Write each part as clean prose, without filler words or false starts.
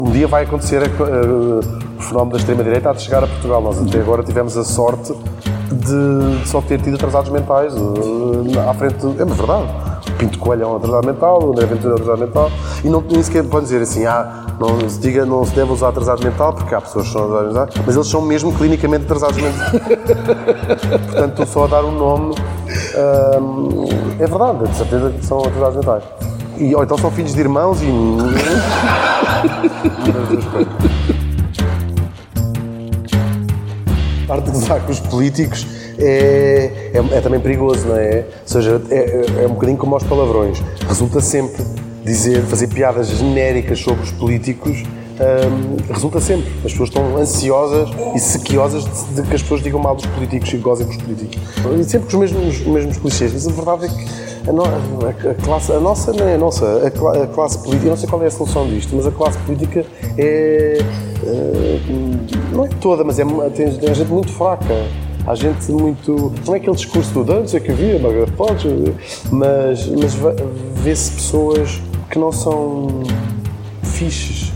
Um dia vai acontecer o fenómeno da extrema-direita a chegar a Portugal. Nós até agora tivemos a sorte de só ter tido atrasados mentais à frente. É uma verdade. O Pinto Coelho é um atrasado mental, o André Ventura é um atrasado mental. E nem sequer podem dizer assim, não se deve usar atrasado mental, porque há pessoas que são atrasados mentais, mas eles são mesmo clinicamente atrasados mentais. Portanto, só a dar um nome, é verdade, de certeza que são atrasados mentais. Ou então são filhos de irmãos e... A parte de gozar com os políticos é também perigoso, não é? Ou seja, é um bocadinho como aos palavrões. Resulta sempre fazer piadas genéricas sobre os políticos, resulta sempre. As pessoas estão ansiosas e sequiosas de que as pessoas digam mal dos políticos e gozem com os políticos. E sempre com os mesmos clichês. Mas a verdade é que a classe política, eu não sei qual é a solução disto, mas a classe política não é toda, mas tem gente muito fraca. Há gente muito... Não é aquele discurso do não sei o que havia, mas vê-se pessoas que não são fixes.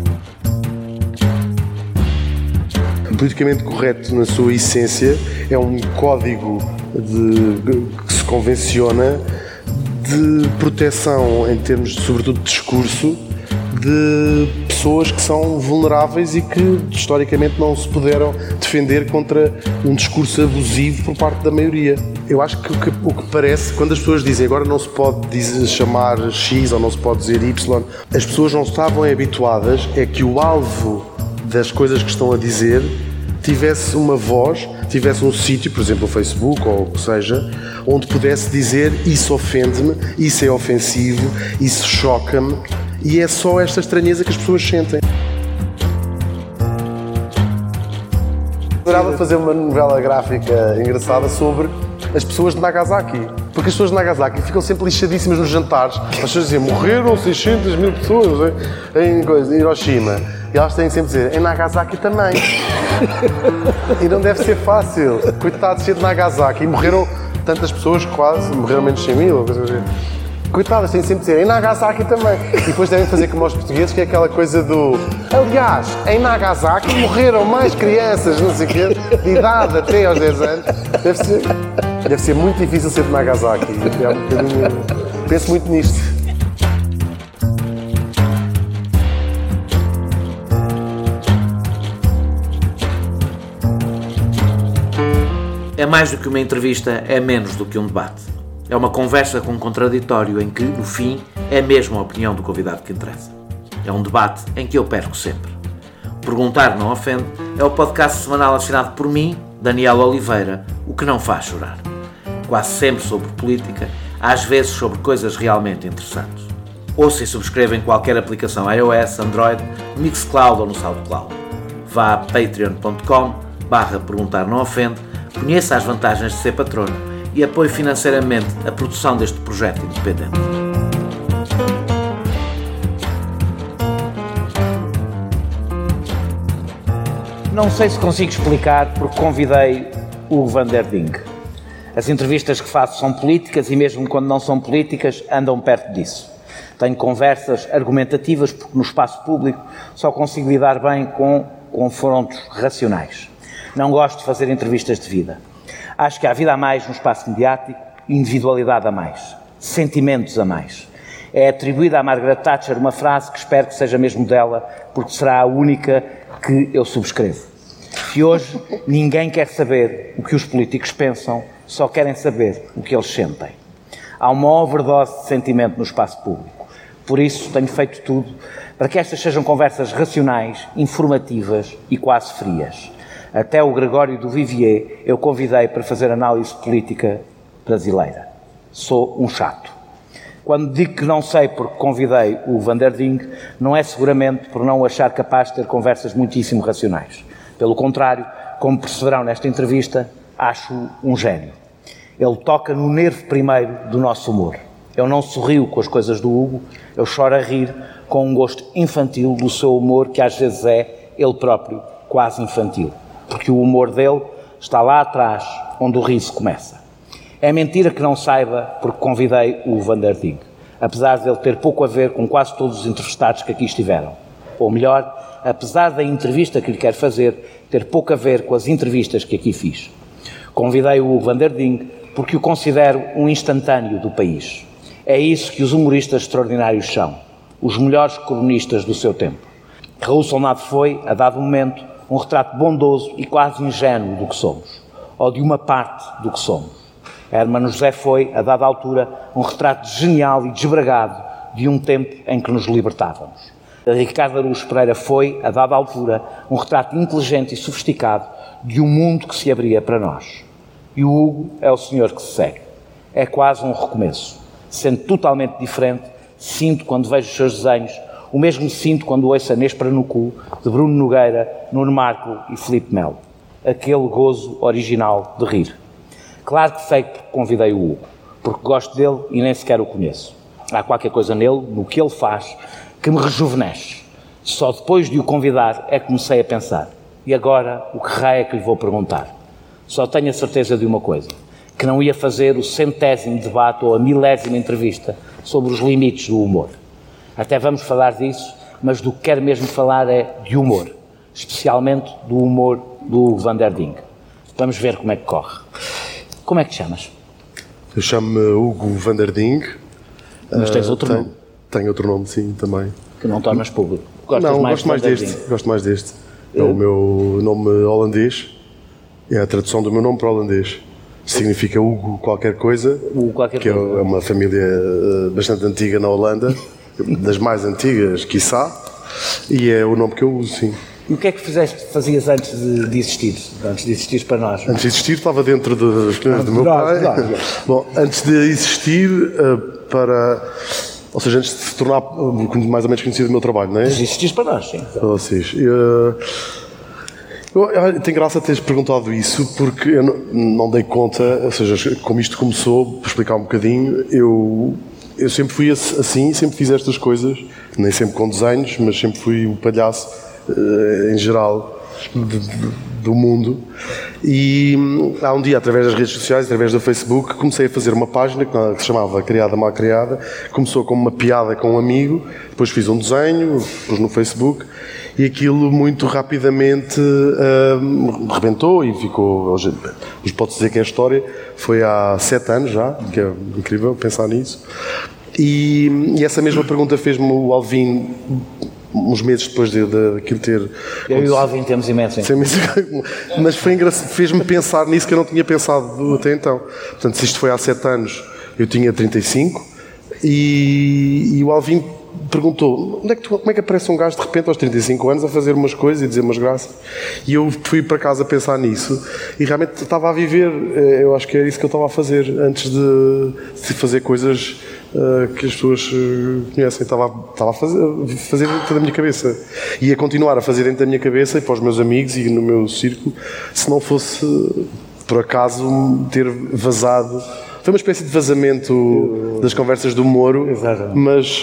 O politicamente correto, na sua essência, é um código que se convenciona de proteção, em termos, sobretudo, de discurso, de pessoas que são vulneráveis e que, historicamente, não se puderam defender contra um discurso abusivo por parte da maioria. Eu acho que o que parece, quando as pessoas dizem agora não se pode chamar X ou não se pode dizer Y, as pessoas não estavam habituadas é que o alvo das coisas que estão a dizer tivesse uma voz, tivesse um sítio, por exemplo o Facebook ou o que seja, onde pudesse dizer isso ofende-me, isso é ofensivo, isso choca-me, e é só esta estranheza que as pessoas sentem. Adorava fazer uma novela gráfica engraçada sobre as pessoas de Nagasaki, porque as pessoas de Nagasaki ficam sempre lixadíssimas nos jantares. As pessoas dizem, morreram 600 mil pessoas em Hiroshima. E elas têm sempre a dizer, em Nagasaki também. E não deve ser fácil. Coitados de Nagasaki. E morreram tantas pessoas, morreram menos de 100 mil. Coitadas, têm sempre a dizer, em Nagasaki também. E depois devem fazer como aos portugueses, que é aquela coisa do... Aliás, em Nagasaki morreram mais crianças, não sei o quê, de idade até aos 10 anos. Deve ser muito difícil ser de Nagasaki. É um bocadinho... Penso muito nisto. É mais do que uma entrevista, é menos do que um debate. É uma conversa com um contraditório em que, no fim, é mesmo a opinião do convidado que interessa. É um debate em que eu perco sempre. Perguntar Não Ofende é o podcast semanal assinado por mim, Daniel Oliveira, o que não faz chorar. Quase sempre sobre política, às vezes sobre coisas realmente interessantes. Ouça e subscreva em qualquer aplicação iOS, Android, no Mixcloud ou no SoundCloud. Vá a patreon.com/perguntar não ofende, conheça as vantagens de ser patrono e apoie financeiramente a produção deste projeto independente. Não sei se consigo explicar porque convidei o Van der Ding. As entrevistas que faço são políticas e mesmo quando não são políticas andam perto disso. Tenho conversas argumentativas porque no espaço público só consigo lidar bem com confrontos racionais. Não gosto de fazer entrevistas de vida. Acho que há vida a mais no espaço mediático, individualidade a mais, sentimentos a mais. É atribuída a Margaret Thatcher uma frase que espero que seja mesmo dela, porque será a única que eu subscrevo. Que hoje ninguém quer saber o que os políticos pensam, só querem saber o que eles sentem. Há uma overdose de sentimento no espaço público. Por isso tenho feito tudo para que estas sejam conversas racionais, informativas e quase frias. Até o Gregório do Vivier eu convidei para fazer análise política brasileira. Sou um chato. Quando digo que não sei porque convidei o Van der Ding, não é seguramente por não o achar capaz de ter conversas muitíssimo racionais. Pelo contrário, como perceberão nesta entrevista, acho-o um gênio. Ele toca no nervo primeiro do nosso humor. Eu não sorrio com as coisas do Hugo, eu choro a rir com um gosto infantil do seu humor, que às vezes é, ele próprio, quase infantil. Porque o humor dele está lá atrás, onde o riso começa. É mentira que não saiba, porque convidei o Van der Ding, apesar de ele ter pouco a ver com quase todos os entrevistados que aqui estiveram. Ou melhor, apesar da entrevista que lhe quero fazer ter pouco a ver com as entrevistas que aqui fiz. Convidei o Hugo van der Ding porque o considero um instantâneo do país. É isso que os humoristas extraordinários são, os melhores cronistas do seu tempo. Raul Solnado foi, a dado momento, um retrato bondoso e quase ingênuo do que somos, ou de uma parte do que somos. Hermano José foi, a dada altura, um retrato genial e desbragado de um tempo em que nos libertávamos. Ricardo Araújo Pereira foi, a dada altura, um retrato inteligente e sofisticado de um mundo que se abria para nós. E o Hugo é o senhor que se segue. É quase um recomeço. Sendo totalmente diferente, sinto quando vejo os seus desenhos, o mesmo sinto quando ouço a Nespra no Cu, de Bruno Nogueira, Nuno Marco e Filipe Melo. Aquele gozo original de rir. Claro que sei que convidei o Hugo, porque gosto dele e nem sequer o conheço. Há qualquer coisa nele, no que ele faz, que me rejuvenesce. Só depois de o convidar é que comecei a pensar. E agora, o que raio é que lhe vou perguntar? Só tenho a certeza de uma coisa, que não ia fazer o 100º debate ou a 1000ª entrevista sobre os limites do humor. Até vamos falar disso, mas do que quero mesmo falar é de humor, especialmente do humor do Hugo van der Ding. Vamos ver como é que corre. Como é que te chamas? Eu chamo-me Hugo van der Ding. Mas tens outro nome? Tenho outro nome, sim, também. Que não tornas público? Gosto mais deste. É o meu nome holandês. É a tradução do meu nome para o holandês. Significa Hugo qualquer coisa. Hugo qualquer que coisa. É uma família bastante antiga na Holanda. Das mais antigas, quiçá. E é o nome que eu uso, sim. E o que é que fazias antes de existir? Antes de existir para nós? Antes de existir estava dentro das coisas do meu pai. Bom, antes de existir, ou seja, antes de se tornar mais ou menos conhecido o meu trabalho, não é? Antes de existir para nós, sim. Vocês. Tem graça teres perguntado isso, porque eu não dei conta, ou seja, como isto começou, para explicar um bocadinho, eu sempre fui assim, sempre fiz estas coisas, nem sempre com desenhos, mas sempre fui o palhaço em geral do mundo. E há um dia, através das redes sociais, através do Facebook, comecei a fazer uma página que se chamava Criada Mal Criada. Começou como uma piada com um amigo, depois fiz um desenho, pus no Facebook, e aquilo muito rapidamente rebentou e ficou. Hoje pode-se dizer que a história foi há 7 anos já, que é incrível pensar nisso. E essa mesma pergunta fez-me o Alvin uns meses depois daquilo ter... Eu e o Alvin temos imenso. Mas foi engraçado, fez-me pensar nisso que eu não tinha pensado até então. Portanto, se isto foi há 7 anos, eu tinha 35, e o Alvin perguntou, como é que aparece um gajo de repente aos 35 anos a fazer umas coisas e dizer umas graças? E eu fui para casa a pensar nisso, e realmente estava a viver, eu acho que era isso que eu estava a fazer, antes de fazer coisas que as pessoas conhecem. Estava a fazer dentro da minha cabeça. E a continuar a fazer dentro da minha cabeça e para os meus amigos e no meu círculo, se não fosse, por acaso, ter vazado. Foi uma espécie de vazamento das conversas do Moro, mas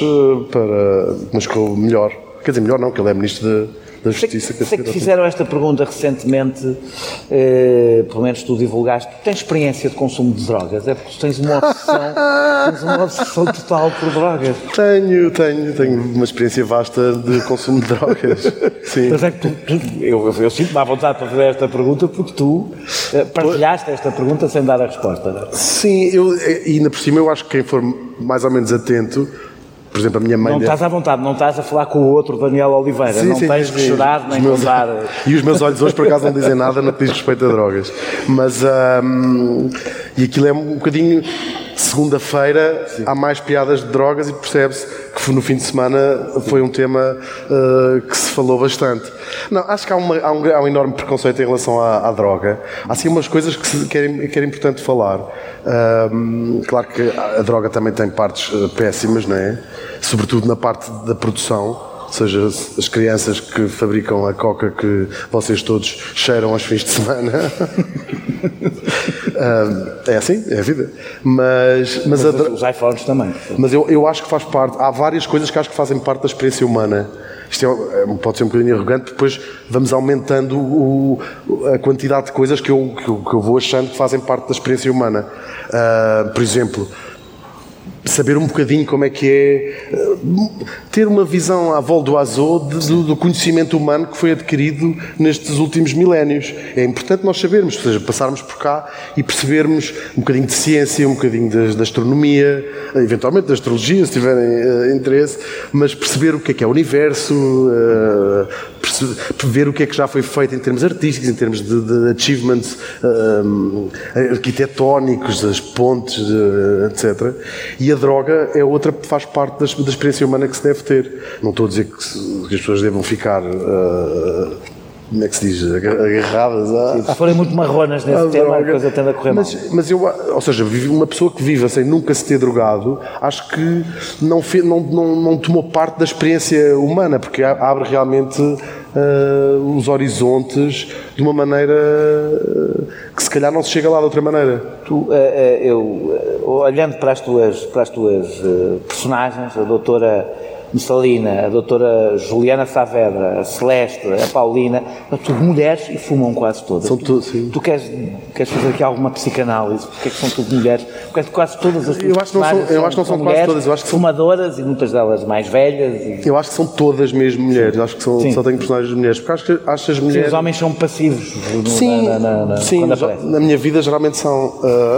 ficou melhor. Quer dizer, melhor não, que ele é Ministro da Justiça. Sei que fizeram esta pergunta recentemente, pelo menos tu divulgaste. Tu tens experiência de consumo de drogas? É porque tu tens uma obsessão total por drogas. Tenho uma experiência vasta de consumo de drogas. Sim. Mas é que eu sinto-me à vontade para fazer esta pergunta porque tu partilhaste esta pergunta sem dar a resposta. Sim, e ainda por cima eu acho que quem for mais ou menos atento, por exemplo, a minha mãe... Não estás à vontade, não estás a falar com o outro Daniel Oliveira, sim, não tens que chorar nem contar... E os meus olhos hoje, por acaso, não dizem nada no que diz respeito a drogas. Mas, e aquilo é um bocadinho... Segunda-feira há mais piadas de drogas e percebe-se que no fim de semana foi um tema que se falou bastante. Não, acho que há um enorme preconceito em relação à droga. Há sim umas coisas que é importante falar. Claro que a droga também tem partes péssimas, não é? Sobretudo na parte da produção. Ou seja, as crianças que fabricam a coca que vocês todos cheiram aos fins de semana. É assim, é a vida. Mas os iPhones também. Mas eu acho que faz parte. Há várias coisas que acho que fazem parte da experiência humana. Isto pode ser um bocadinho arrogante, depois vamos aumentando a quantidade de coisas que eu vou achando que fazem parte da experiência humana. Por exemplo, saber um bocadinho como é que é ter uma visão à vol do azul do conhecimento humano que foi adquirido nestes últimos milénios. É importante nós sabermos, ou seja, passarmos por cá e percebermos um bocadinho de ciência, um bocadinho da astronomia, eventualmente da astrologia, se tiverem interesse, mas perceber o que é o universo, ver o que é que já foi feito em termos artísticos, em termos de achievements arquitetónicos, as pontes, etc. E a droga é outra que faz parte da experiência humana que se deve ter. Não estou a dizer que as pessoas devam ficar, como é que se diz, agarradas Se forem muito marronas nesse tema, a coisa tende a correr mal. Mas eu, ou seja, uma pessoa que viva sem nunca se ter drogado, acho que não tomou parte da experiência humana, porque abre realmente os horizontes de uma maneira que se calhar não se chega lá de outra maneira. Olhando para as tuas personagens, a doutora Messalina, a doutora Juliana Saavedra, a Celeste, a Paulina, são tudo mulheres e fumam quase todas. São todas, sim. Tu queres fazer aqui alguma psicanálise? Porque é que são tudo mulheres? Porque quase todas as tuas personagens eu acho que não são quase todas. Eu acho que são fumadoras e muitas delas mais velhas. Eu acho que são todas mesmo mulheres. Eu acho que só tenho personagens de mulheres. Porque acho que as mulheres... Sim, os homens são passivos. Sim, quando aparecem. Na minha vida geralmente são...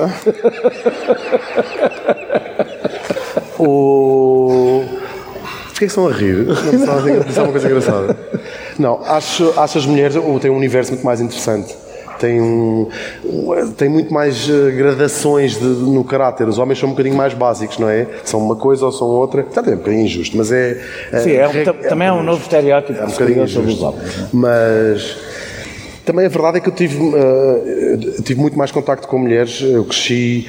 Porquê que estão a rir? Isso é uma coisa engraçada. Não, acho as mulheres têm um universo muito mais interessante. Tem muito mais gradações no caráter. Os homens são um bocadinho mais básicos, não é? São uma coisa ou são outra. Também é um bocadinho injusto, mas é... também é um novo estereótipo. É um bocadinho injusto. Mas... Também a verdade é que eu tive muito mais contacto com mulheres. Eu cresci,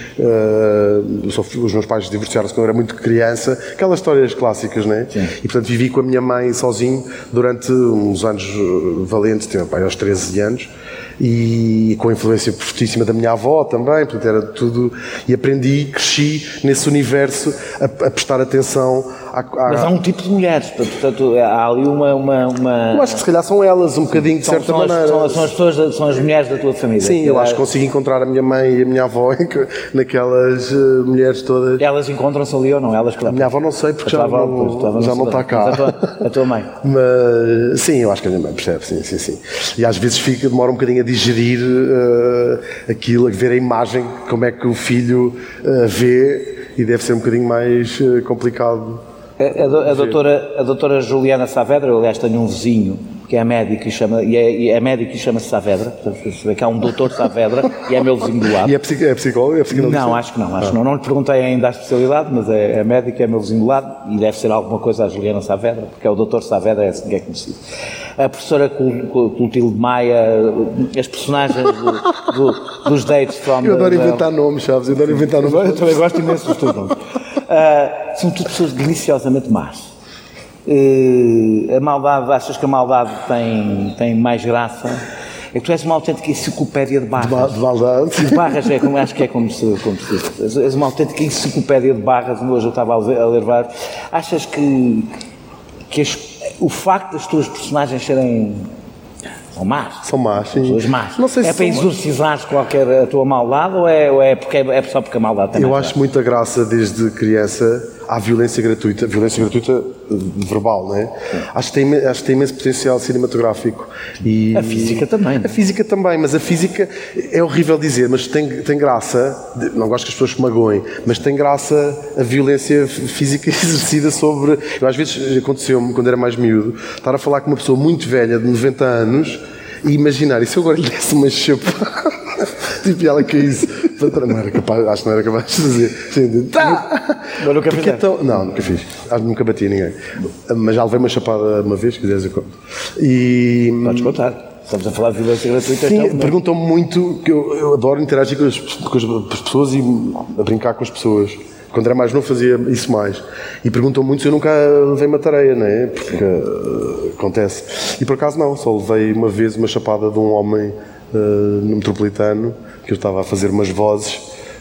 os meus pais divorciaram-se quando eu era muito criança, aquelas histórias clássicas, não é? Sim. E portanto vivi com a minha mãe sozinho durante uns anos valentes, aos 13 anos, e com a influência fortíssima da minha avó também, portanto era tudo, e cresci nesse universo a prestar atenção Mas há um tipo de mulheres, portanto há ali uma... Eu acho que se calhar são elas, um bocadinho, de certa maneira. São as mulheres da tua família. Sim, eu acho que consigo encontrar a minha mãe e a minha avó naquelas mulheres todas. Elas encontram-se ali ou não? A minha avó não sei, porque já não está cá. A tua mãe. Mas sim, eu acho que a minha mãe percebe, sim. E às vezes demora um bocadinho a digerir aquilo, a ver a imagem, como é que o filho vê, e deve ser um bocadinho mais complicado. A doutora Juliana Saavedra, eu aliás tenho um vizinho que é médico e é médico e chama-se Saavedra, portanto, perceber que há um doutor Saavedra e é meu vizinho do lado. E é psicólogo? Não, acho que não. Não lhe perguntei ainda a especialidade, mas é médico, é meu vizinho do lado e deve ser alguma coisa a Juliana Saavedra, porque é o doutor Saavedra, é assim que é conhecido. A professora Clotilde Maia, as personagens dos dates from... Eu adoro inventar nomes, sabes? Eu também gosto imenso dos teus nomes. São tudo pessoas deliciosamente más. A maldade, achas que a maldade tem mais graça? É que tu és uma autêntica enciclopédia de barras. De maldade. De barras, acho que é como se diz. És uma autêntica enciclopédia de barras. Hoje eu estava a ler vários. Achas que o facto das tuas personagens serem... São más? São más, sim. Pessoas más. Não sei se para exorcizares qualquer a tua maldade ou é só porque a maldade tem? Eu acho muita graça desde criança à violência gratuita verbal, não é? Acho que tem imenso potencial cinematográfico. E a física também. A física também, mas a física é horrível dizer, mas tem graça, não gosto que as pessoas se magoem, mas tem graça a violência física exercida sobre... Eu, às vezes aconteceu-me, quando era mais miúdo, estar a falar com uma pessoa muito velha, de 90 anos, e imaginar, e se eu agora lhe desse uma chupa? Tipo, ela caísse. Não era capaz, acho que não era capaz de fazer. Tá! Mas nunca fizeste? Não, nunca fiz. Nunca bati a ninguém. Mas já levei uma chapada uma vez, se quiseres eu conto. E... Podes contar. Estamos a falar de violência gratuita. Sim, perguntam-me muito, que eu adoro interagir com as pessoas e a brincar com as pessoas. Quando era mais novo fazia isso mais. E perguntam muito se eu nunca levei uma tareia, não é? Porque acontece. E por acaso não, só levei uma vez uma chapada de um homem no Metropolitano, que eu estava a fazer umas vozes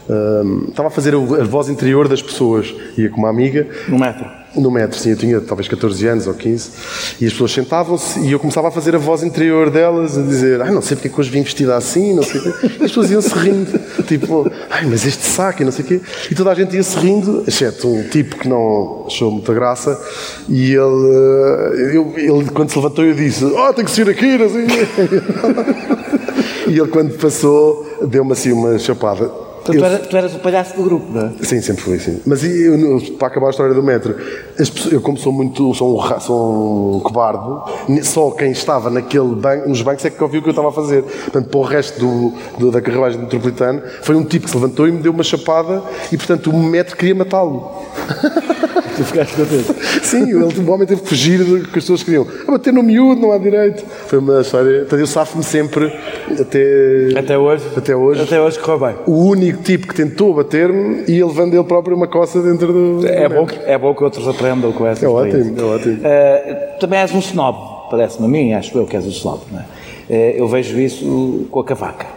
Estava a fazer a voz interior das pessoas. Ia com uma amiga. No metro? No metro, sim. Eu tinha talvez 14 anos ou 15. E as pessoas sentavam-se e eu começava a fazer a voz interior delas, a dizer: não sei porque é que hoje vim vestida assim, não sei o quê. E as pessoas iam-se rindo. Tipo, mas este saco e não sei o quê. E toda a gente ia-se rindo, exceto um tipo que não achou muita graça. E ele quando se levantou, eu disse: tem que sair aqui, não sei o quê. E ele, quando passou, deu-me assim uma chapada. Tu eras o palhaço do grupo, não é? Sim, sempre fui, sim. Mas para acabar a história do metro, eu como sou um cobarde, só quem estava nos bancos é que ouviu o que eu estava a fazer. Portanto, para o resto da carruagem metropolitana, foi um tipo que se levantou e me deu uma chapada e, portanto, o metro queria matá-lo. Tu ficaste contente? Sim, o homem teve que fugir do que as pessoas queriam. Bater no miúdo, não há direito. Foi uma história. Portanto, eu safo-me sempre Até hoje? Até hoje correu bem. O único tipo que tentou bater-me e ele levando ele próprio uma coça dentro do... É bom que outros aprendam com essa experiência. É ótimo. Também és um snob, parece-me a mim, acho eu que és um snob, não é? Eu vejo isso com a Cavaca.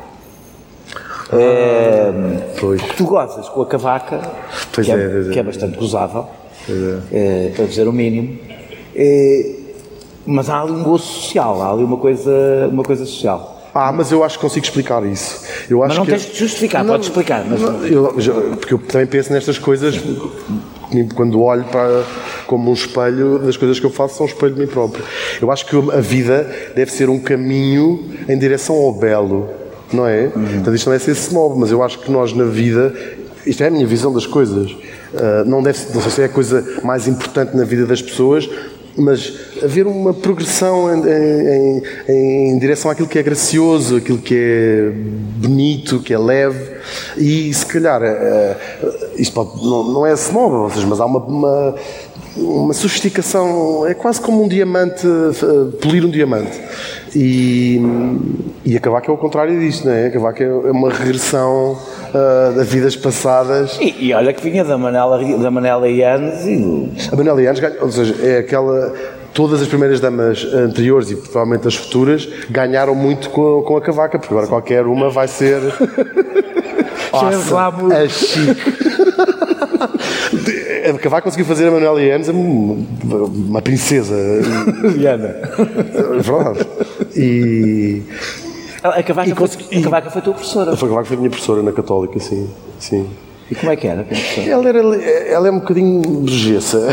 Pois. Tu gozas com a Cavaca, que é bastante gozável, para dizer o mínimo, mas há ali um gozo social, há ali uma coisa social. Mas eu acho que consigo explicar isso. Mas não tens de justificar, podes explicar. Mas... Porque eu também penso nestas coisas, quando olho como um espelho, das coisas que eu faço são um espelho de mim próprio. Eu acho que a vida deve ser um caminho em direção ao belo, não é? Portanto, isto não é ser snob, mas eu acho que nós na vida, isto é a minha visão das coisas, não sei se é a coisa mais importante na vida das pessoas, mas haver uma progressão em direção àquilo que é gracioso, aquilo que é bonito, que é leve, e se calhar isto não é snob, mas há uma sofisticação, é quase como um diamante, polir um diamante. E a Cavaca é o contrário disto, não é? A Cavaca é uma regressão das vidas passadas. E olha que vinha da Manela Yanes A Manela Yanes, ou seja, é aquela... Todas as primeiras damas anteriores e provavelmente as futuras ganharam muito com a Cavaca, porque agora qualquer uma vai ser... a chique. A Cavaca conseguiu fazer a Manuela Yanes uma princesa. Diana. É verdade. A Cavaca foi tua professora. A Cavaca foi a minha professora na Católica, sim. E como é que era? Ela é um bocadinho burguesa.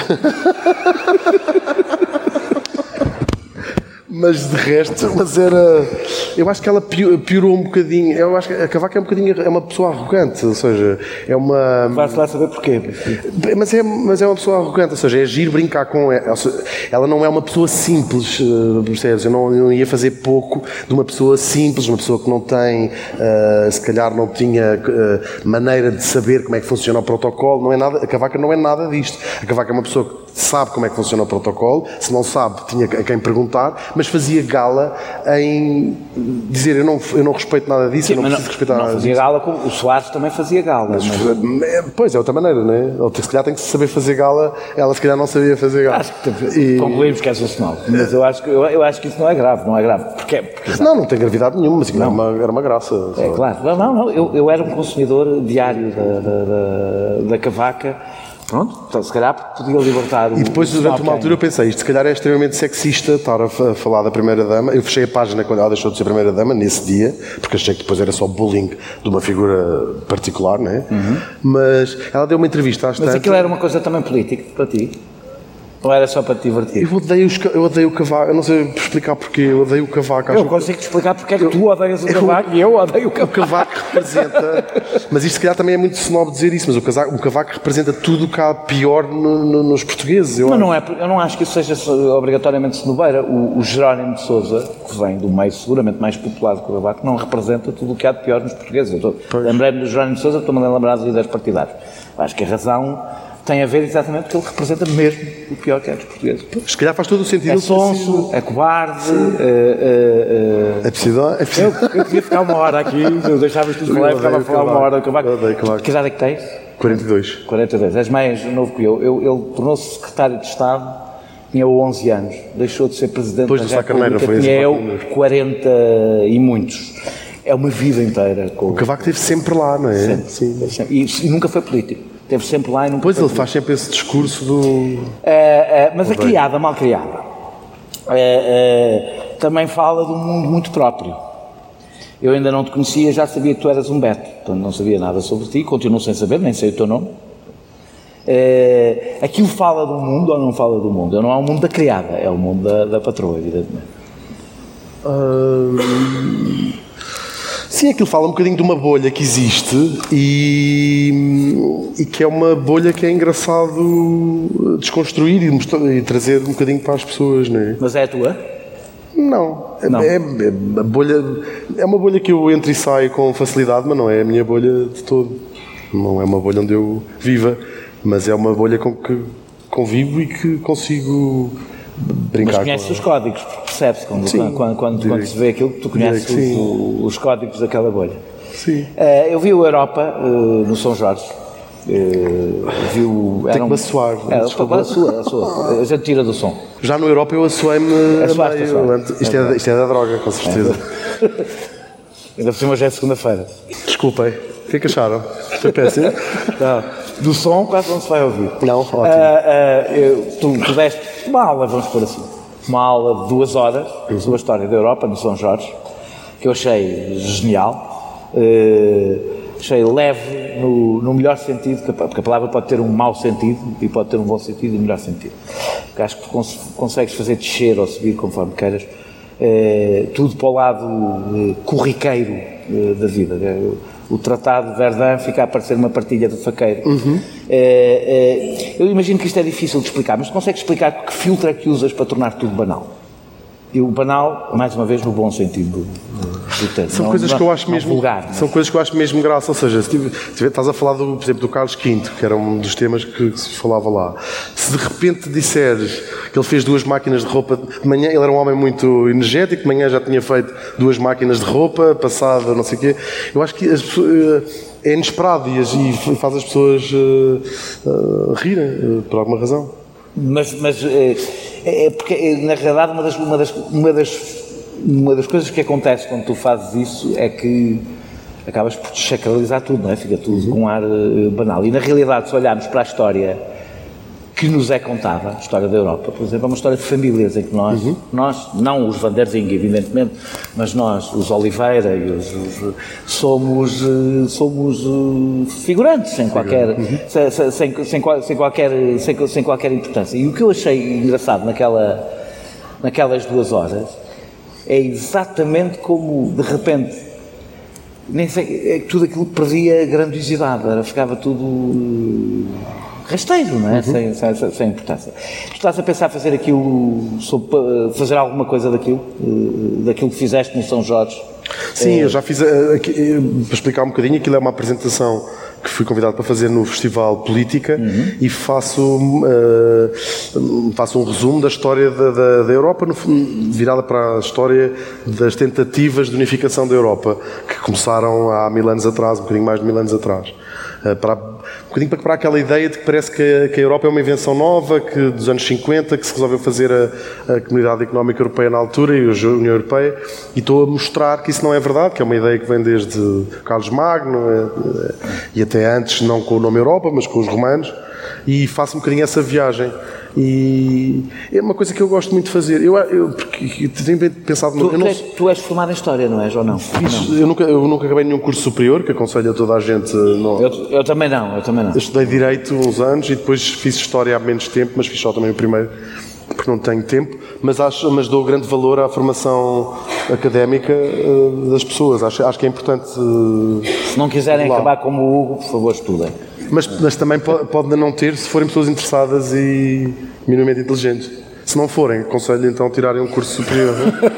Mas de resto, eu acho que ela piorou um bocadinho. Eu acho que a Cavaca é uma pessoa arrogante, ou seja, é uma... Vai-se lá saber porquê. Mas é uma pessoa arrogante, ou seja, é giro brincar com ela. Ela não é uma pessoa simples, percebes? Eu não ia fazer pouco de uma pessoa simples, uma pessoa que não tem, se calhar não tinha maneira de saber como é que funciona o protocolo. Não é nada, a Cavaca não é nada disto. A Cavaca é uma pessoa que sabe como é que funciona o protocolo, se não sabe, tinha a quem perguntar, mas fazia gala em dizer: eu não respeito nada disso, eu não preciso respeitar nada disso. Fazia gala como o Soares também fazia gala. Pois, é outra maneira, não é? Ele se calhar tem que saber fazer gala, ela se calhar não sabia fazer gala. Acho que concluímos que és um sinal, mas eu acho que isso não é grave, Porquê? Porque não tem gravidade nenhuma, mas era uma graça. É claro, eu era um consumidor diário da Cavaca. Pronto, então, se calhar podia libertar o... E depois, durante uma altura, eu pensei, isto se calhar é extremamente sexista estar a falar da Primeira-Dama. Eu fechei a página quando ela deixou de ser Primeira-Dama, nesse dia, porque achei que depois era só bullying de uma figura particular, não é? Mas ela deu uma entrevista às tantas... Mas aquilo era uma coisa também política para ti? Ou era só para te divertir? Eu odeio o Cavaco, eu não sei explicar porquê, eu odeio o Cavaco. Eu consigo te explicar porque é que tu odeias o Cavaco e eu odeio o Cavaco. O Cavaco representa, mas isto se calhar também é muito snob dizer isso, mas o Cavaco representa tudo o que há pior nos portugueses. Eu não acho que isso seja obrigatoriamente snobeira. O Jerónimo de Sousa, que vem do meio seguramente mais popular do que o Cavaco, não representa tudo o que há de pior nos portugueses. Lembrei-me do Jerónimo de Sousa, estou-me a lembrar dos líderes partidários. Acho que a razão tem a ver exatamente porque ele representa mesmo o pior que é dos portugueses. Se calhar faz todo o sentido. É sonso, é cobarde. É preciso. Eu podia ficar uma hora aqui, eu deixava-te os colegas, ficava a falar uma hora. Que idade é que tens? 42. 42, és mais novo que eu. Ele tornou-se secretário de Estado, tinha 11 anos, deixou de ser presidente depois da República, tinha eu 40 e muitos. É uma vida inteira. O Cavaco esteve sempre lá, não é? Sempre. Sim. E nunca foi político. Esteve sempre lá e nunca Pois foi ele político. faz sempre esse discurso do... Mas a criada, mal criada, também fala de um mundo muito próprio. Eu ainda não te conhecia, já sabia que tu eras um Beto, portanto não sabia nada sobre ti, continuo sem saber, nem sei o teu nome. Aquilo fala do mundo ou não fala do mundo? Não é o mundo da criada, é o mundo da patroa, evidentemente. Sim, aquilo fala um bocadinho de uma bolha que existe e que é uma bolha que é engraçado desconstruir e trazer um bocadinho para as pessoas, não é? Mas é a tua? Não. Não. A bolha, é uma bolha que eu entro e saio com facilidade, mas não é a minha bolha de todo. Não é uma bolha onde eu viva, mas é uma bolha com que convivo e que consigo brincar. Mas conheces os códigos, percebe-se quando se vê aquilo que tu conheces os códigos daquela bolha. Sim. Eu vi o Europa no São Jorge. Tem que me assoar. A sua. A gente tira do som. Já no Europa eu assoei-me a meio. Isto é da droga, com certeza. Ainda por cima já é segunda-feira. Desculpem. O que é que acharam? Foi péssimo? Do som quase não se vai ouvir. Não, ótimo. Tu deste uma aula, vamos pôr assim, uma aula de 2 horas sobre a história da Europa no São Jorge, que eu achei genial, achei leve no melhor sentido, porque a palavra pode ter um mau sentido e pode ter um bom sentido e um melhor sentido. Porque acho que tu consegues fazer descer ou subir conforme queiras, tudo para o lado corriqueiro da vida. O Tratado de Verdun fica a parecer uma partilha de faqueiro. Eu imagino que isto é difícil de explicar, mas tu consegues explicar que filtro é que usas para tornar tudo banal? E o banal, mais uma vez, no bom sentido do termo. São coisas que eu acho mesmo vulgar. São coisas que eu acho mesmo graça. Ou seja, se estás a falar, por exemplo, do Carlos V, que era um dos temas que se falava lá. Se de repente disseres que ele fez 2 máquinas de roupa de manhã, ele era um homem muito energético, de manhã já tinha feito 2 máquinas de roupa, passado não sei o quê. Eu acho que as pessoas, é inesperado e faz as pessoas rirem, por alguma razão. Mas é porque, na realidade, uma das coisas que acontece quando tu fazes isso é que acabas por desacralizar tudo, não é? Fica tudo com um ar banal. E, na realidade, se olharmos para a história que nos é contada, a história da Europa, por exemplo, é uma história de famílias em que nós não os Van der Zing, evidentemente, mas nós, os Oliveira e somos figurantes, sem qualquer importância. E o que eu achei engraçado naquelas 2 horas é exatamente como, de repente, nem sei, tudo aquilo perdia grandiosidade, ficava tudo rasteiro, não é? Sem importância. Tu estás a pensar fazer aquilo, fazer alguma coisa daquilo que fizeste no São Jorge? Sim, eu já fiz, para explicar um bocadinho, aquilo é uma apresentação que fui convidado para fazer no Festival Política e faço um resumo da história da Europa, virada para a história das tentativas de unificação da Europa, que começaram há 1000 anos atrás, um bocadinho mais de 1000 anos atrás. Um bocadinho para quebrar aquela ideia de que parece que a Europa é uma invenção nova, que dos anos 50, que se resolveu fazer a Comunidade Económica Europeia na altura e a União Europeia, e estou a mostrar que isso não é verdade, que é uma ideia que vem desde Carlos Magno e até antes, não com o nome Europa, mas com os romanos, e faço um bocadinho essa viagem. E é uma coisa que eu gosto muito de fazer. Porque tenho pensado... Tu és formado em História, não és, ou não? Eu nunca acabei nenhum curso superior, que aconselho a toda a gente... Eu também não. Eu estudei Direito uns anos e depois fiz História há menos tempo, mas fiz só também o primeiro, porque não tenho tempo, mas dou grande valor à formação académica das pessoas. Acho que é importante... Se não quiserem acabar como o Hugo, por favor, estudem. Mas também pode não ter, se forem pessoas interessadas e minimamente inteligentes. Se não forem, aconselho então a tirarem um curso superior.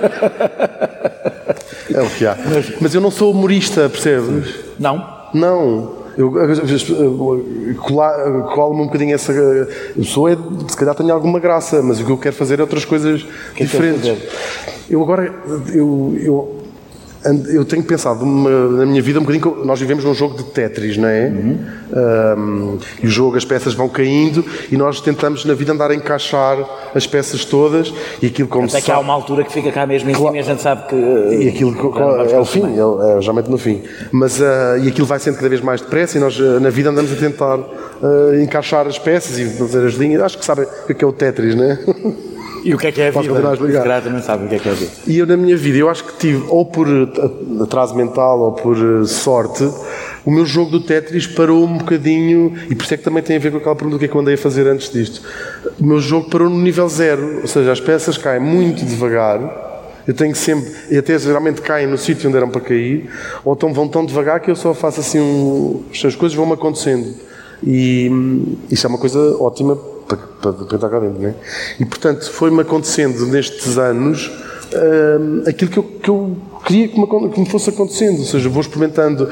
É o que há. Mas eu não sou humorista, percebes? Não. Eu colo-me um bocadinho essa... Eu se calhar tenho alguma graça, mas o que eu quero fazer é outras coisas diferentes. Eu agora... eu tenho pensado na minha vida um bocadinho, nós vivemos num jogo de Tetris, não é? E o jogo, as peças vão caindo e nós tentamos na vida andar a encaixar as peças todas e aquilo como até que há uma altura que fica cá mesmo em cima e a gente sabe que... E aquilo é o fim, é geralmente no fim. Mas, e aquilo vai sendo cada vez mais depressa e nós na vida andamos a tentar encaixar as peças e fazer as linhas. Acho que sabem o que é o Tetris, não é? E o que é a vida? Se calhar também sabe o que é a vida. E eu na minha vida, eu acho que tive, ou por atraso mental ou por sorte, o meu jogo do Tetris parou um bocadinho, e por isso é que também tem a ver com aquela pergunta do que é que eu andei a fazer antes disto. O meu jogo parou no nível 0, ou seja, as peças caem muito devagar, eu tenho sempre, e até geralmente caem no sítio onde eram para cair, ou então vão tão devagar que eu só faço assim, as coisas vão-me acontecendo. E isso é uma coisa ótima para estar cá dentro, não é? E portanto foi-me acontecendo nestes anos aquilo que eu queria que me fosse acontecendo, ou seja, vou experimentando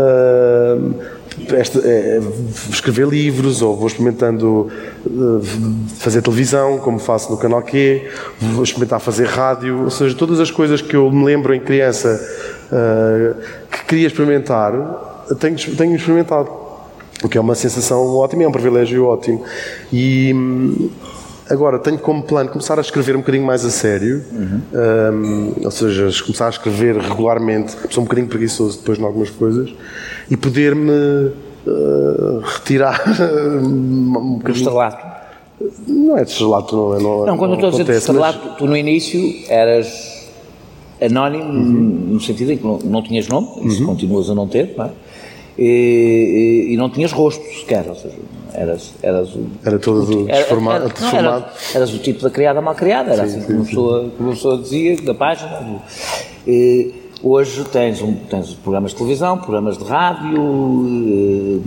escrever livros, ou vou experimentando fazer televisão, como faço no Canal Q, vou experimentar fazer rádio, ou seja, todas as coisas que eu me lembro em criança que queria experimentar, tenho experimentado. O que é uma sensação ótima, é um privilégio ótimo. E agora tenho como plano começar a escrever um bocadinho mais a sério, ou seja, começar a escrever regularmente, sou um bocadinho preguiçoso depois de algumas coisas, e poder-me retirar um bocadinho. Estrelato? Não é de estrelato, não, quando eu estou a dizer de estrelato, tu no início eras anónimo, no sentido em que não tinhas nome, isso continuas a não ter, não é? E não tinhas rosto sequer, ou seja, eras transformado. Eras o tipo da criada mal criada, era assim que uma pessoa dizia, da página. Hoje tens programas de televisão, programas de rádio,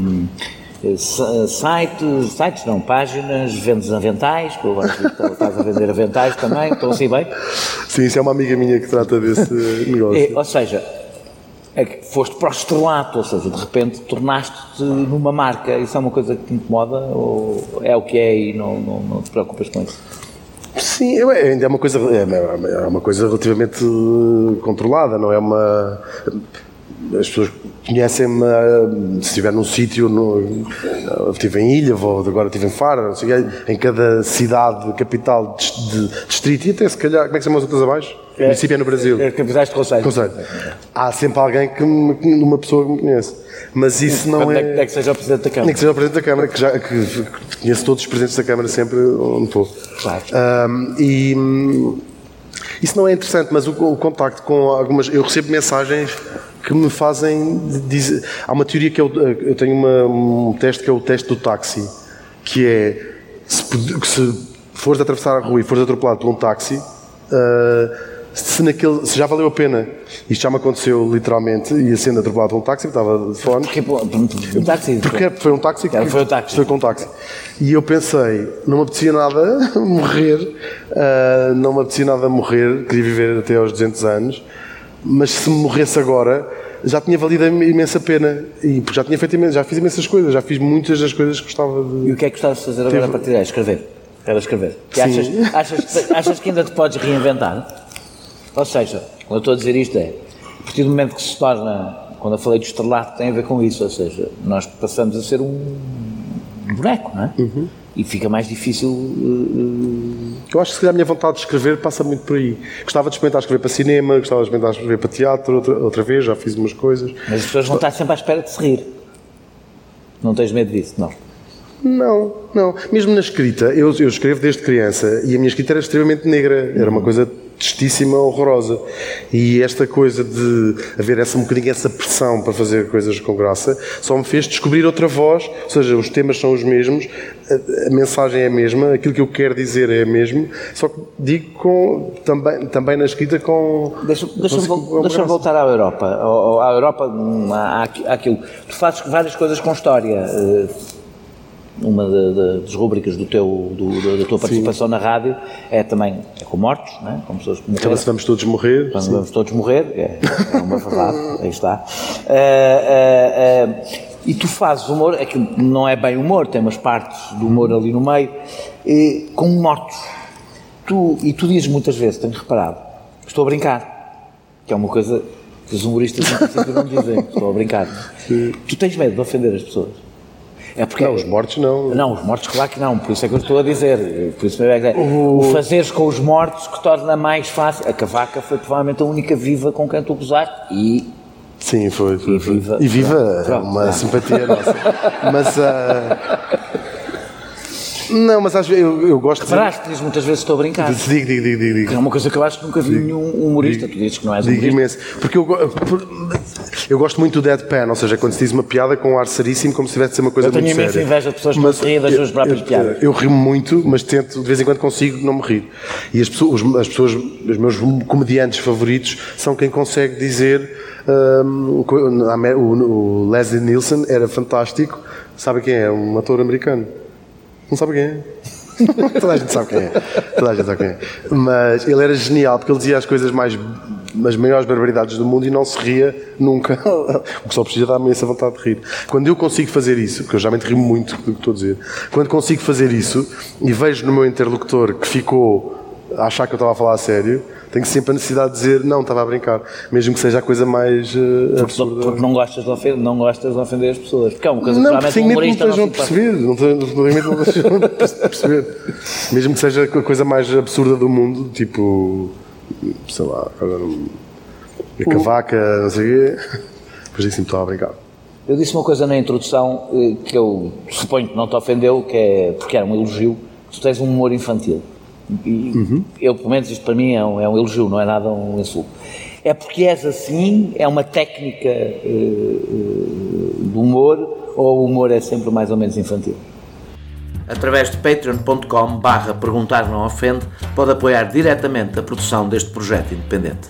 páginas, vendes aventais, que eu acho que estás a vender aventais também, estou assim bem? Sim, isso é uma amiga minha que trata desse negócio. Ou seja, é que foste para o estrelato, ou seja, de repente tornaste-te numa marca. Isso é uma coisa que te incomoda ou é o que é e não te preocupas com isso? Sim, ainda é uma coisa relativamente controlada, não é uma... As pessoas conhecem-me, se estiver num sítio, estive em Ilha, agora estive em Faro, não sei, em cada cidade, capital, distrito, e até se calhar, como é que são as outras abaixo? O município é no Brasil. Capitais de concelho. Há sempre alguém uma pessoa que me conhece. Mas isso não é... É que seja o Presidente da Câmara. É que seja o Presidente da Câmara, que conheço todos os Presidentes da Câmara sempre onde estou. Claro. E isso não é interessante, mas o contacto com algumas... Eu recebo mensagens que me fazem dizer... Há uma teoria que eu tenho um teste que é o teste do táxi, que é se fores atravessar a rua e fores atropelado por um táxi, se já valeu a pena. Isto já me aconteceu literalmente, ia sendo atropelado por um táxi, estava de fone. Porque foi um táxi foi com um táxi. E eu pensei, não me apetecia nada morrer, queria viver até aos 200 anos, mas se me morresse agora, já tinha valido a imensa pena, porque já fiz imensas coisas, já fiz muitas das coisas que gostava de... E o que é que gostavas de fazer agora a partir daí? Escrever? Era escrever. Achas que ainda te podes reinventar? Ou seja, quando eu estou a dizer isto a partir do momento que se torna, quando eu falei do estrelato, tem a ver com isso, ou seja, nós passamos a ser um boneco, não é? E fica mais difícil... Eu acho que a minha vontade de escrever passa muito por aí. Gostava de experimentar escrever para cinema, gostava de experimentar escrever para teatro, outra vez, já fiz umas coisas. Mas as pessoas vão estar sempre à espera de se rir. Não tens medo disso, não? Não. Mesmo na escrita, eu escrevo desde criança e a minha escrita era extremamente negra, era uma coisa tristíssima, horrorosa. E esta coisa de haver um bocadinho essa pressão para fazer coisas com graça só me fez descobrir outra voz, ou seja, os temas são os mesmos, a mensagem é a mesma, aquilo que eu quero dizer é o mesmo, só que digo também na escrita com... Deixa-me voltar à Europa. À Europa há aquilo. Tu fazes várias coisas com história. Uma das rubricas da tua participação na rádio é com mortos, não é? Com pessoas que morreram. Então, vamos todos morrer. Vamos todos morrer, é uma verdade, aí está. E tu fazes humor, é que não é bem humor, tem umas partes do humor ali no meio, com mortos. Tu dizes muitas vezes, tenho reparado, estou a brincar, que é uma coisa Os humoristas em princípio não dizem, estou a brincar. Tu tens medo de ofender as pessoas? É porque não, os mortos não. Não, os mortos claro que não, por isso é que eu estou a dizer. Por isso é que o fazeres com os mortos que torna mais fácil. A Cavaca foi provavelmente a única viva com quem tu gozaste e... Sim, foi. E viva é uma simpatia nossa. Mas... Não, mas acho eu gosto Reparaste, diz muitas vezes estou a brincar. Digo. É uma coisa que eu acho que nunca vi nenhum humorista. Tu dizes que não és humorista. Digo imenso. Porque eu gosto muito do deadpan, ou seja, quando se diz uma piada com um ar seríssimo, como se tivesse de ser uma coisa muito séria. Eu tenho imensa inveja de pessoas que não se riem das suas próprias piadas. Eu rio-me muito, mas tento, de vez em quando consigo não me rir. E as pessoas, os meus comediantes favoritos são quem consegue dizer... o Leslie Nielsen era fantástico. Sabe quem é? Um ator americano. Não sabe quem é? Toda a gente sabe quem é. Mas ele era genial, porque ele dizia as coisas as maiores barbaridades do mundo e não se ria nunca. O que só precisa dar-me essa vontade de rir. Quando eu consigo fazer isso, porque eu geralmente rio muito do que estou a dizer, quando consigo fazer isso e vejo no meu interlocutor que ficou a achar que eu estava a falar a sério, tenho sempre a necessidade de dizer não, estava a brincar, mesmo que seja a coisa mais absurda. Porque não gostas de ofender as pessoas, porque é uma coisa que realmente um humorista não perceber, não perceber, mesmo que seja a coisa mais absurda do mundo, tipo, sei lá, a Cavaca, não sei o quê, depois disse-me estava a brincar. Eu disse uma coisa na introdução que eu suponho que não te ofendeu, que é porque era um elogio, que tu tens um humor infantil. E eu, pelo menos, isto para mim é um elogio, não é nada um insulto. É porque és assim, é uma técnica do humor, ou o humor é sempre mais ou menos infantil? Através de patreon.com/perguntar não ofende, pode apoiar diretamente a produção deste projeto independente.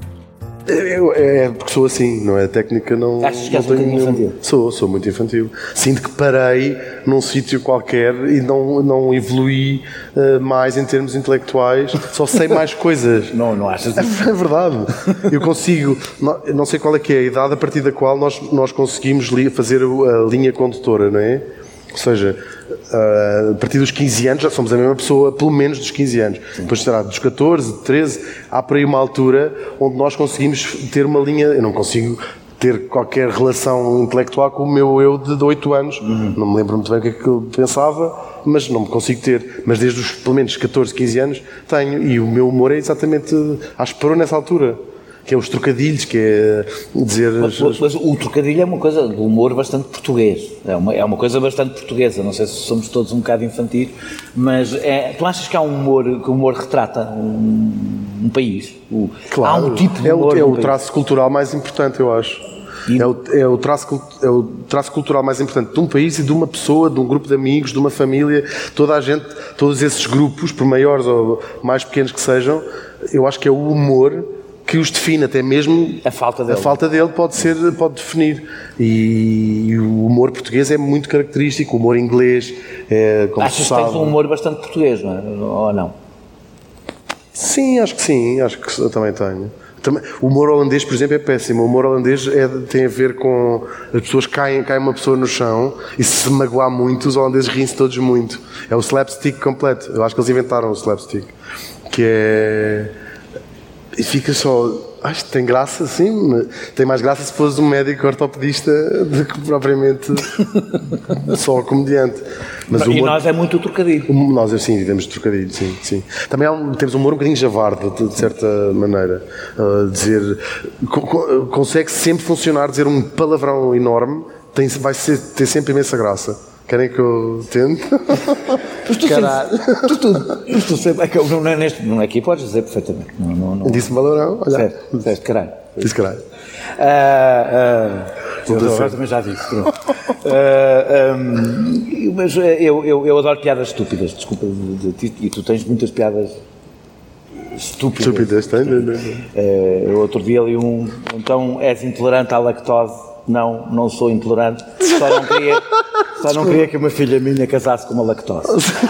É porque sou assim, não é? A técnica não... Achas que és um bocadinho infantil? Sou muito infantil. Sinto que parei num sítio qualquer e não evoluí mais em termos intelectuais, só sei mais coisas. Não achas isso? É verdade. Eu consigo, não sei qual é que é a idade a partir da qual nós conseguimos fazer a linha condutora, não é? Ou seja, a partir dos 15 anos já somos a mesma pessoa, pelo menos dos 15 anos. Sim. Depois será dos 14, 13, há por aí uma altura onde nós conseguimos ter uma linha. Eu não consigo ter qualquer relação intelectual com o meu eu de 8 anos. Não me lembro muito bem o que é que eu pensava, mas não me consigo ter. Mas desde os pelo menos 14, 15 anos tenho. E o meu humor é exatamente. Acho que parou nessa altura. Que é os trocadilhos, que é dizer... Mas o trocadilho é uma coisa do humor bastante português, é uma coisa bastante portuguesa, não sei se somos todos um bocado infantis, mas tu achas que há um humor, que o humor retrata um país? Claro, há um tipo de humor é o traço cultural mais importante, eu acho. É o traço cultural mais importante de um país e de uma pessoa, de um grupo de amigos, de uma família, toda a gente, todos esses grupos, por maiores ou mais pequenos que sejam, eu acho que é o humor que os define, até mesmo a falta dele pode definir. E o humor português é muito característico, o humor inglês é, como Achas que tens um humor bastante português, não é? Ou não? Sim, acho que eu também tenho. O humor holandês, por exemplo, é péssimo. O humor holandês tem a ver com as pessoas cai uma pessoa no chão e se magoar muito, os holandeses riem-se todos muito. É o slapstick completo. Eu acho que eles inventaram o slapstick, que é... E fica só... Acho que tem graça, sim. Tem mais graça se fores um médico ortopedista do que propriamente só comediante. Mas e humor, nós é muito trocadilho. Nós, sim, vivemos de trocadilho, sim. Também temos um humor um bocadinho javarde, de certa maneira. Dizer... Consegue sempre funcionar, dizer um palavrão enorme, vai ter sempre imensa graça. Querem que eu tente? Tu sempre, não é aqui, podes dizer perfeitamente. Não. Disse palavrão, olha. Certo, disseste caralho. Disse caralho. Eu também já disse. Mas eu adoro piadas estúpidas, desculpa, e tu tens muitas piadas estúpidas. Estúpidas, tem. Eu outro dia li então és intolerante à lactose. Não sou intolerante, só não queria que uma filha minha casasse com uma lactose.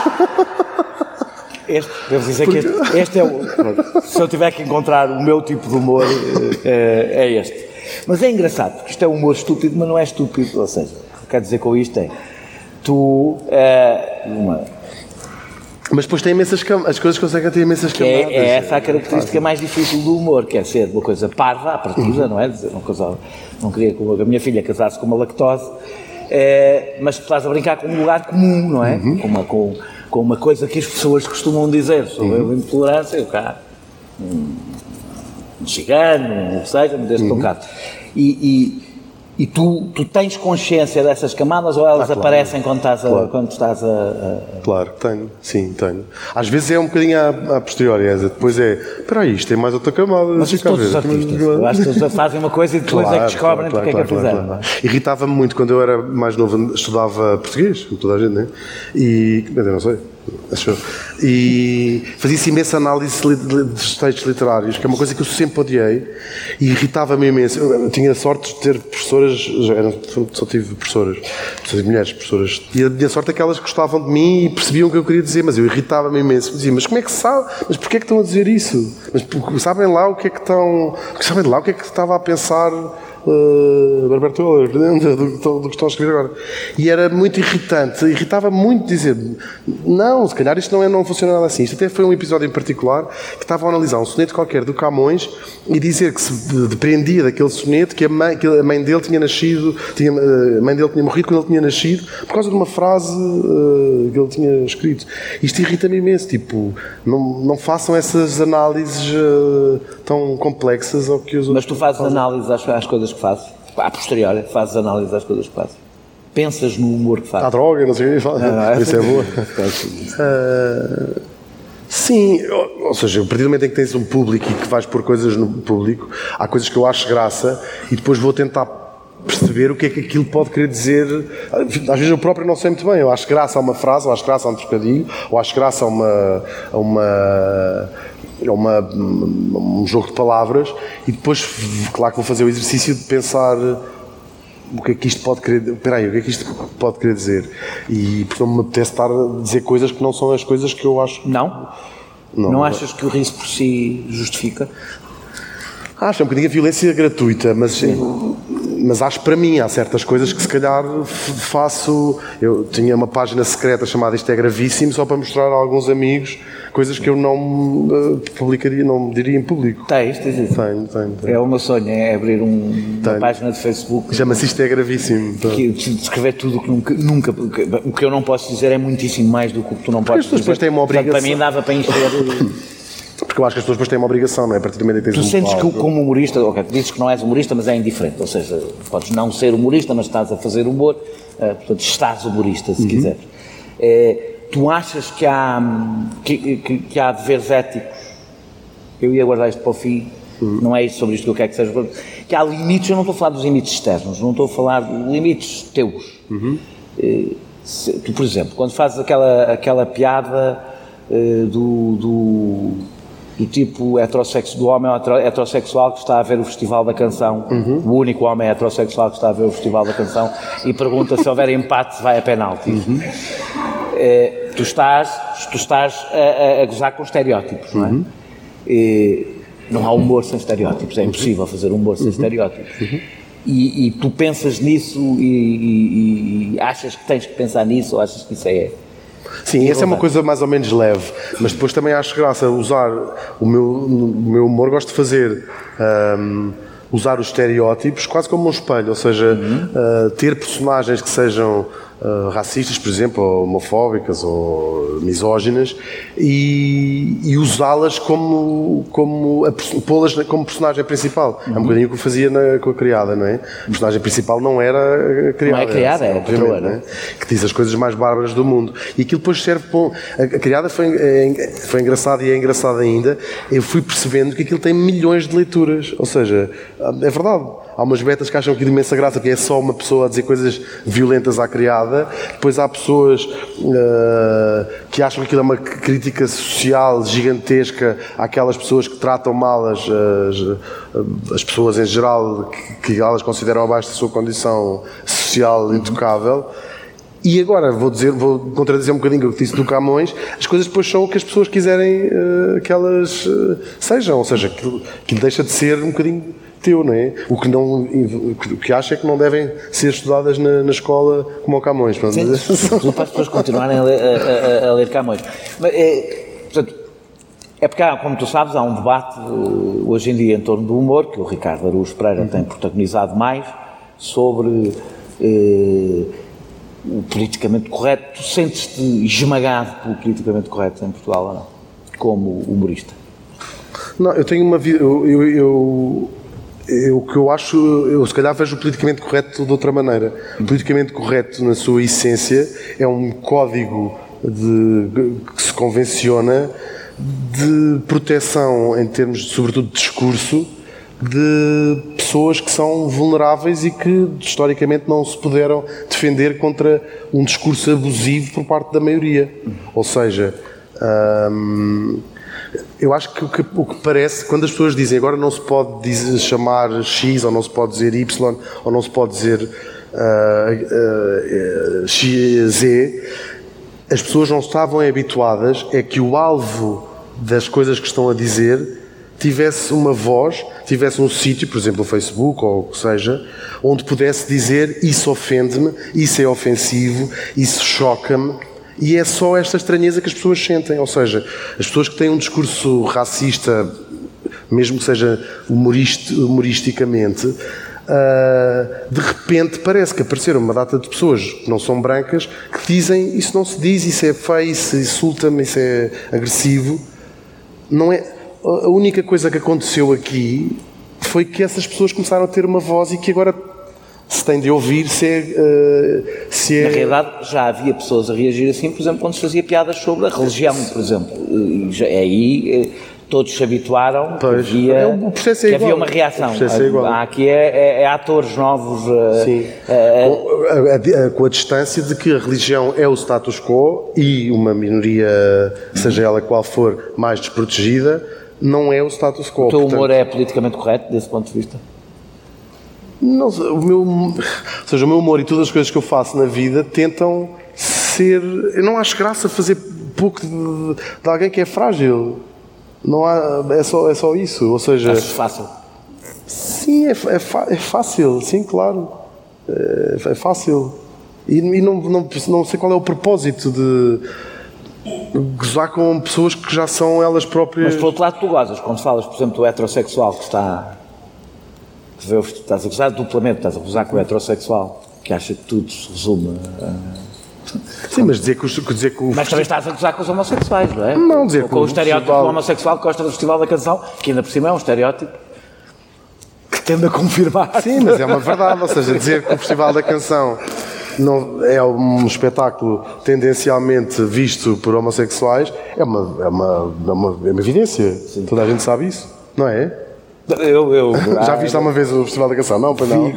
Devo dizer que este é o... Se eu tiver que encontrar o meu tipo de humor, é este. Mas é engraçado, porque isto é humor estúpido, mas não é estúpido. Ou seja, o que quero dizer com isto é... Mas depois tem imensas camadas, as coisas conseguem ter imensas camadas. É essa a característica mais difícil do humor, que é ser uma coisa parva à partida, não é? Dizer uma coisa, não queria que a minha filha casasse com uma lactose, mas tu estás a brincar com um lugar comum, não é? Com uma coisa que as pessoas costumam dizer sobre a intolerância, o cara, um cigano, o que seja, deste bocado. E tu tens consciência dessas camadas ou elas aparecem quando estás a... Claro que tenho, sim, tenho. Às vezes é um bocadinho à posteriori, depois espera aí, isto tem mais outra camada. Mas isso todos os artistas, eu acho que eles fazem uma coisa e depois é que descobrem porque é que a fizeram. Claro. Irritava-me muito quando eu era mais novo, estudava português, como toda a gente, né? Mas eu não sei. E fazia-se imensa análise de textos literários, que é uma coisa que eu sempre odiei e irritava-me imenso. Eu tinha sorte de ter professoras, só tive professoras, mulheres professoras, e a minha sorte é que elas gostavam de mim e percebiam o que eu queria dizer, mas eu irritava-me imenso. Dizia, mas como é que sabe? Mas porquê é que estão a dizer isso? Mas sabem lá o que é que estão... Sabem lá o que é que estava a pensar... Berbertola, do que estão a escrever agora. E era muito irritante, irritava-me muito dizer não, se calhar isto não funciona nada assim. Isto até foi um episódio em particular que estava a analisar um soneto qualquer do Camões e dizer que se depreendia daquele soneto que a mãe dele tinha nascido, a mãe dele tinha morrido quando ele tinha nascido por causa de uma frase que ele tinha escrito. Isto irrita-me imenso, tipo, não façam essas análises tão complexas ao que os outros. Mas tu fazes análises às coisas que fazes, a posteriori, fazes análise às coisas que fazes. Pensas no humor que fazes. A droga, não sei o que isso é boa. Sim, ou seja, a partir do momento em que tens um público e que vais pôr coisas no público, há coisas que eu acho graça e depois vou tentar perceber o que é que aquilo pode querer dizer. Às vezes eu próprio não sei muito bem. Eu acho graça a uma frase, ou acho graça a um trocadilho, ou acho graça a um jogo de palavras e depois, claro que vou fazer o exercício de pensar o que é que isto pode querer... Espera aí, o que é que isto pode querer dizer? E porque não me apetece estar a dizer coisas que não são as coisas que eu acho... Não achas que o riso por si justifica? Acho, é um bocadinho a violência gratuita, mas acho para mim, há certas coisas que se calhar faço... Eu tinha uma página secreta chamada Isto é Gravíssimo, só para mostrar a alguns amigos coisas que eu não publicaria, não diria em público. Tens isso? Tenho. É o meu sonho, é abrir uma página de Facebook. Chama-se Isto é Gravíssimo. Que descrever tudo que nunca... O que eu não posso dizer é muitíssimo mais do que tu não podes dizer. As pessoas depois têm uma obrigação. Portanto, para mim dava para encher... Porque eu acho que as pessoas depois têm uma obrigação, não é? A partir do momento em que tens tu sentes que como humorista, dizes que não és humorista, mas é indiferente, ou seja, podes não ser humorista, mas estás a fazer humor, portanto estás humorista, se quiseres. Tu achas que há deveres éticos? Eu ia guardar isto para o fim, não é isso sobre isto que eu quero que seja, que há limites, eu não estou a falar dos limites externos, não estou a falar de limites teus. Tu, por exemplo, quando fazes aquela piada do tipo do homem heterossexual que está a ver o Festival da Canção, o único homem heterossexual que está a ver o Festival da Canção e pergunta se houver empate se vai a penalti. Tu estás a gozar com estereótipos, não é? Não há humor sem estereótipos, é impossível fazer humor sem estereótipos. E tu pensas nisso e achas que tens que pensar nisso ou achas que isso é... Sim, essa é uma coisa mais ou menos leve, mas depois também acho graça usar o meu humor, gosto de fazer usar os estereótipos quase como um espelho, ou seja, ter personagens que sejam racistas, por exemplo, ou homofóbicas ou misóginas e usá-las pô-las como personagem principal. É um bocadinho o que eu fazia com a criada, não é? A personagem principal não era a criada. Não é a criada, é a patroa, não é? Que diz as coisas mais bárbaras do mundo. E aquilo depois serve para... A criada foi engraçada e é engraçada ainda. Eu fui percebendo que aquilo tem milhões de leituras. Ou seja, é verdade. Há umas betas que acham que de imensa graça, que é só uma pessoa a dizer coisas violentas à criada. Depois há pessoas que acham que aquilo é uma crítica social gigantesca àquelas pessoas que tratam mal as pessoas em geral, que elas consideram abaixo da sua condição social intocável. E agora vou contradizer um bocadinho o que disse do Camões. As coisas depois são o que as pessoas quiserem que elas sejam, ou seja, que deixa de ser um bocadinho teu, não é? O que acho é que não devem ser estudadas na escola como o Camões. Sim, para as pessoas continuarem a ler Camões. Mas, portanto, é porque, como tu sabes, há um debate hoje em dia em torno do humor, que o Ricardo Araújo Pereira tem protagonizado mais, sobre o politicamente correto. Tu sentes-te esmagado pelo politicamente correto em Portugal ou não? Como humorista? Não, eu tenho uma vida... O que eu acho... Eu se calhar vejo o politicamente correto de outra maneira. O politicamente correto, na sua essência, é um código que se convenciona de proteção, em termos, sobretudo, de discurso, de pessoas que são vulneráveis e que, historicamente, não se puderam defender contra um discurso abusivo por parte da maioria. Ou seja, eu acho que o que parece, quando as pessoas dizem agora não se pode chamar X, ou não se pode dizer Y, ou não se pode dizer Z, as pessoas não estavam habituadas a que o alvo das coisas que estão a dizer tivesse uma voz, tivesse um sítio, por exemplo o Facebook ou o que seja, onde pudesse dizer isso ofende-me, isso é ofensivo, isso choca-me, e é só esta estranheza que as pessoas sentem. Ou seja, as pessoas que têm um discurso racista, mesmo que seja humoristicamente, de repente parece que apareceram uma data de pessoas que não são brancas que dizem isso não se diz, isso é feio, isso insulta-me, isso é agressivo. Não é... A única coisa que aconteceu aqui foi que essas pessoas começaram a ter uma voz e que agora se tem de ouvir se é... Na realidade, já havia pessoas a reagir assim, por exemplo, quando se fazia piadas sobre a religião, por exemplo. Aí todos se habituaram que havia uma reação. Aqui é atores novos. Sim. Com a distância de que a religião é o status quo e uma minoria, seja ela qual for, mais desprotegida, não é o status quo. O teu humor é politicamente correto desse ponto de vista? Não, o meu humor e todas as coisas que eu faço na vida tentam ser... Eu não acho graça fazer pouco de alguém que é frágil. Não há, é só isso. Ou seja... Acho fácil? Sim, é fácil. Sim, claro. É fácil. E não sei qual é o propósito de gozar com pessoas que já são elas próprias... Mas por outro lado tu gozas, quando falas, por exemplo, do heterossexual que está... Estás a gozar duplamente, estás a gozar com o heterossexual, que acha que tudo se resume Sim, mas dizer que Mas também estás a gozar com os homossexuais, não é? Não, dizer com o estereótipo do homossexual que gosta do Festival da Canção, que ainda por cima é um estereótipo que tende a confirmar. Sim, mas é uma verdade, ou seja, dizer que o Festival da Canção não é um espetáculo tendencialmente visto por homossexuais é uma evidência. Sim. Toda a gente sabe isso, não é? Já viste alguma vez o Festival da Canção? Não, pois não?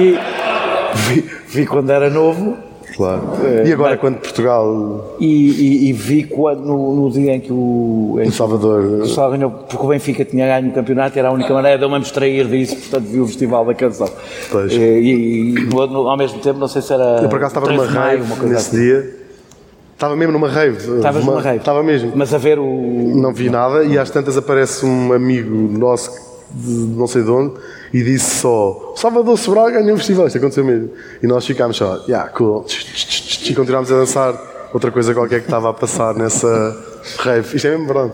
Vi quando era novo. Claro. E agora quando Portugal... E vi quando, no dia em que o Salvador ganhou, porque o Benfica tinha ganho no campeonato, era a única maneira de eu me abstrair disso, portanto vi o Festival da Canção. Pois. Ao mesmo tempo, não sei se era... Eu por acaso estava numa rave nesse dia. Estava mesmo numa rave. Estavas numa rave? Estava mesmo. Mas a ver o... Não vi nada e às tantas aparece um amigo nosso de não sei de onde e disse só: Salvador Sobral ganhou um festival. Isto aconteceu mesmo. E nós ficámos só, cool. E continuámos a dançar outra coisa qualquer que estava a passar nessa rave. Isto é mesmo verdade.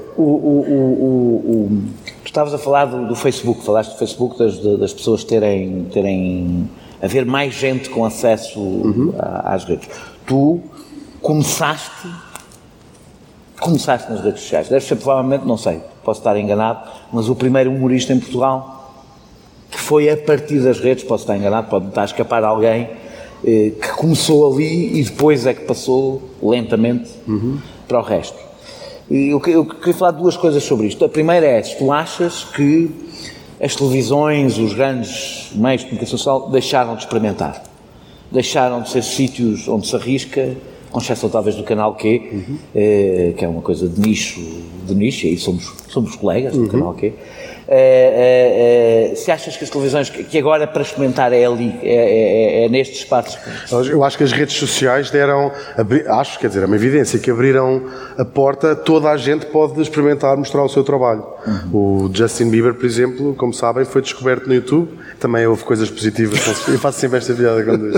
Tu estavas a falar do Facebook, falaste do Facebook, das pessoas terem haver mais gente com acesso às redes. Tu começaste nas redes sociais. Deve ser provavelmente, não sei, posso estar enganado, mas o primeiro humorista em Portugal que foi a partir das redes, posso estar enganado, pode estar a escapar alguém, que começou ali e depois é que passou lentamente para o resto. E eu queria falar de duas coisas sobre isto. A primeira é, se tu achas que as televisões, os grandes meios de comunicação social deixaram de experimentar, deixaram de ser sítios onde se arrisca, com exceção talvez do Canal Q, que é uma coisa de nicho, e aí somos colegas do Canal Q. se achas que as televisões, que agora para experimentar é ali, é nestes espaços? Eu acho que as redes sociais deram, é uma evidência, que abriram a porta, toda a gente pode experimentar, mostrar o seu trabalho. O Justin Bieber, por exemplo, como sabem, foi descoberto no YouTube, também houve coisas positivas, eu faço sempre esta piada quando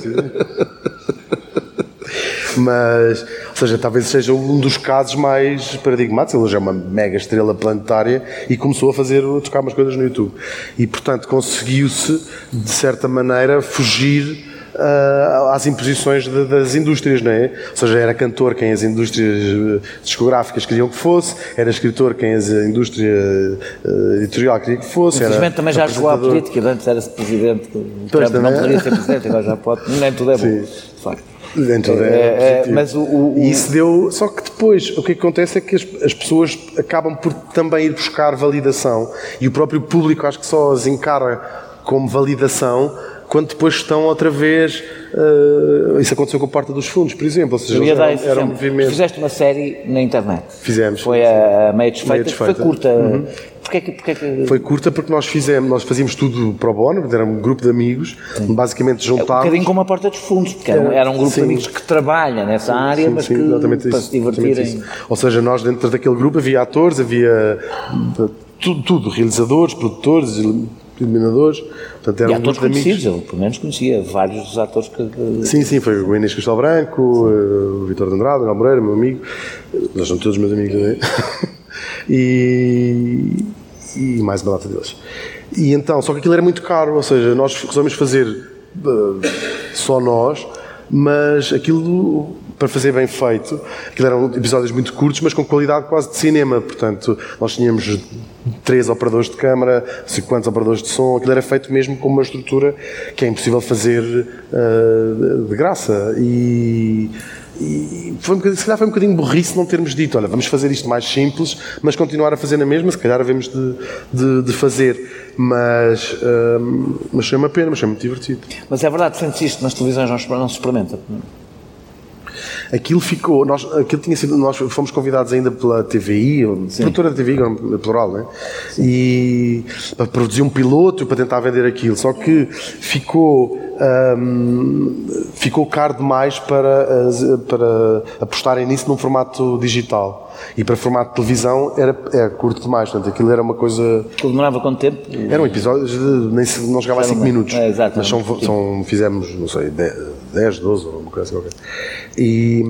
mas, ou seja, talvez seja um dos casos mais paradigmáticos. Ele já é uma mega estrela planetária e começou a tocar umas coisas no YouTube. E, portanto, conseguiu-se, de certa maneira, fugir às imposições das indústrias, não é? Ou seja, era cantor quem as indústrias discográficas queriam que fosse, era escritor quem a indústria editorial queria que fosse. Infelizmente também já jogou à política, antes era-se presidente, Trump não poderia ser presidente, agora já pode, nem tudo é bom, de facto. Mas e isso deu. Só que depois o que acontece é que as pessoas acabam por também ir buscar validação e o próprio público acho que só as encara como validação quando depois estão outra vez. Isso aconteceu com a Porta dos Fundos, por exemplo. Ou seja, era um movimento. Fizeste uma série na internet. Fizemos. Foi a Meia Desfeita. Foi curta. Porquê que... Foi curta porque nós fazíamos tudo pro bono, era um grupo de amigos, basicamente juntámos. Um bocadinho como a Porta dos Fundos, porque era um grupo de amigos que trabalha nessa área, mas que para se divertirem. Ou seja, nós dentro daquele grupo havia atores, havia tudo, realizadores, produtores, iluminadores. Portanto, era e atores conhecidos, eu pelo menos conhecia vários dos atores que... Sim, foi o Inês Castelo Branco, o Vítor de Andrade, o Manuel Moreira, meu amigo, nós são todos meus amigos também. E mais uma data deles. E então, só que aquilo era muito caro, ou seja, nós resolvemos fazer só nós, mas aquilo, para fazer bem feito, aquilo eram episódios muito curtos, mas com qualidade quase de cinema, portanto, nós tínhamos 3 operadores de câmara, 50 operadores de som, aquilo era feito mesmo com uma estrutura que é impossível fazer de graça. E se calhar foi um bocadinho burrice não termos dito, olha, vamos fazer isto mais simples, mas continuar a fazer na mesma, se calhar havemos de fazer, mas foi uma pena, mas foi muito divertido. Mas é verdade, sentes isto nas televisões não se experimenta? Aquilo ficou, aquilo tinha sido, nós fomos convidados ainda pela TVI, produtora da TVI, plural, não é? E para produzir um piloto, para tentar vender aquilo, só que ficou caro demais para apostarem nisso num formato digital. E para formato de televisão era curto demais, portanto aquilo era uma coisa... Aquilo demorava quanto tempo? Eram episódios de não chegava a 5 minutos, mas fizemos, não sei, 10, 12 ou uma coisa qualquer. E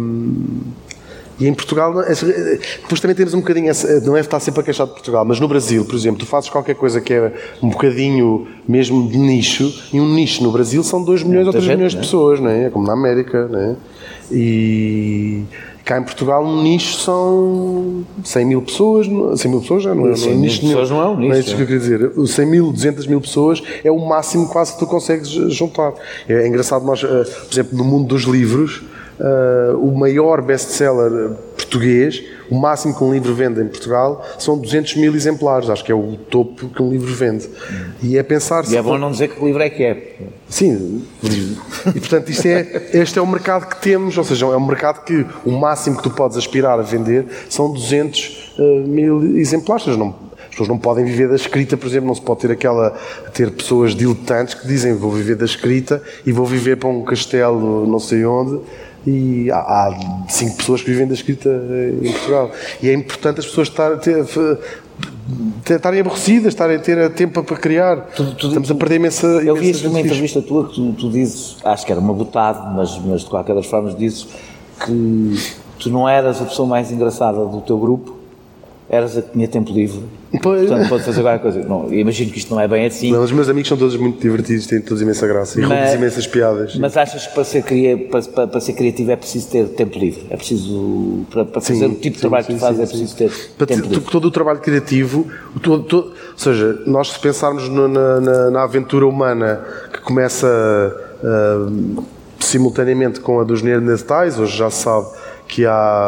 em Portugal, depois também temos um bocadinho, não é estar sempre a queixar de Portugal, mas no Brasil, por exemplo, tu fazes qualquer coisa que é um bocadinho mesmo de nicho, e um nicho no Brasil são 2 milhões ou 3 milhões de pessoas, não é? Como na América, não é? E cá em Portugal um nicho são 100 mil pessoas, 100 mil pessoas já não é um nicho nenhum. Não é um nicho. Não é isso que eu queria dizer. 100 mil, 200 mil pessoas é o máximo quase que tu consegues juntar. É engraçado, nós, por exemplo, no mundo dos livros, o maior best-seller português, o máximo que um livro vende em Portugal são 200 mil exemplares, acho que é o topo que um livro vende. E é pensar... E é bom não dizer que livro é que é. Sim, e portanto este é o mercado que temos, ou seja, é um mercado que o máximo que tu podes aspirar a vender são 200 mil exemplares. As pessoas não podem viver da escrita, por exemplo, não se pode ter pessoas diletantes que dizem vou viver da escrita e vou viver para um castelo não sei onde. E há 5 pessoas que vivem da escrita em Portugal. E é importante as pessoas estarem aborrecidas, ter tempo para criar. Estamos a perder imensa... Eu vi isto numa entrevista tua que tu dizes, acho que era uma botada, mas de qualquer das formas dizes que tu não eras a pessoa mais engraçada do teu grupo, eras a que tinha tempo livre. Portanto, pode fazer qualquer coisa. Não, imagino que isto não é bem assim. Não, os meus amigos são todos muito divertidos, têm todos imensa graça e roubam imensas piadas. Mas achas que para ser criativo é preciso ter tempo livre? É preciso, para fazer o tipo de trabalho que tu fazes, é preciso ter tempo livre? Todo o trabalho criativo, ou seja, nós se pensarmos na aventura humana que começa simultaneamente com a dos Neandertais, hoje já se sabe que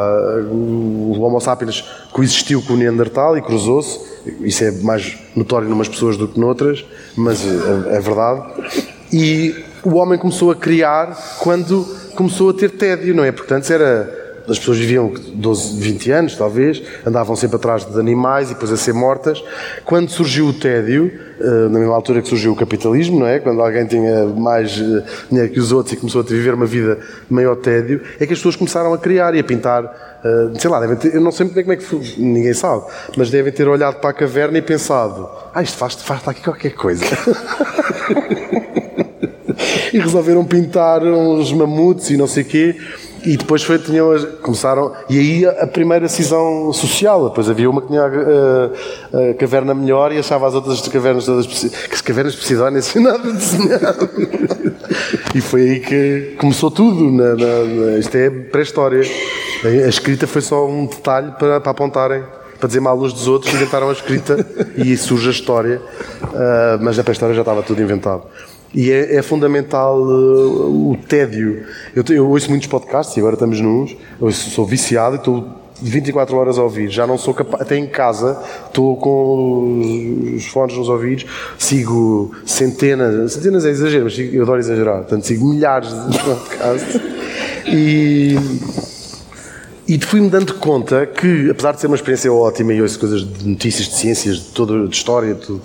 o Homo sapiens coexistiu com o Neandertal e cruzou-se. Isso é mais notório numas pessoas do que noutras, mas é verdade. E o homem começou a criar quando começou a ter tédio, não é? Portanto, era as pessoas viviam 12, 20 anos, talvez, andavam sempre atrás de animais e depois a ser mortas. Quando surgiu o tédio, na mesma altura que surgiu o capitalismo, não é? Quando alguém tinha mais dinheiro que os outros e começou a viver uma vida de maior tédio, é que as pessoas começaram a criar e a pintar. Sei lá, eu não sei muito bem como é que foi, ninguém sabe, mas devem ter olhado para a caverna e pensado: isto faz aqui qualquer coisa. E resolveram pintar uns mamutes e não sei o quê. E depois começaram. E aí a primeira cisão social. Depois havia uma que tinha a caverna melhor e achava as outras cavernas todas. Que as cavernas de Poseidon nem sei nada desenhado. E foi aí que começou tudo. Isto é pré-história. A escrita foi só um detalhe para apontarem, para dizer mal uns dos outros, inventaram a escrita e surge a história. Mas na pré-história já estava tudo inventado. E é fundamental o tédio. Eu ouço muitos podcasts e agora estamos nuns. Eu sou viciado e estou 24 horas a ouvir. Já não sou capaz, até em casa estou com os fones nos ouvidos, sigo centenas é exagero, mas eu adoro exagerar, portanto sigo milhares de podcasts e fui-me dando conta que, apesar de ser uma experiência ótima, e ouço coisas de notícias, de ciências, de história, tudo,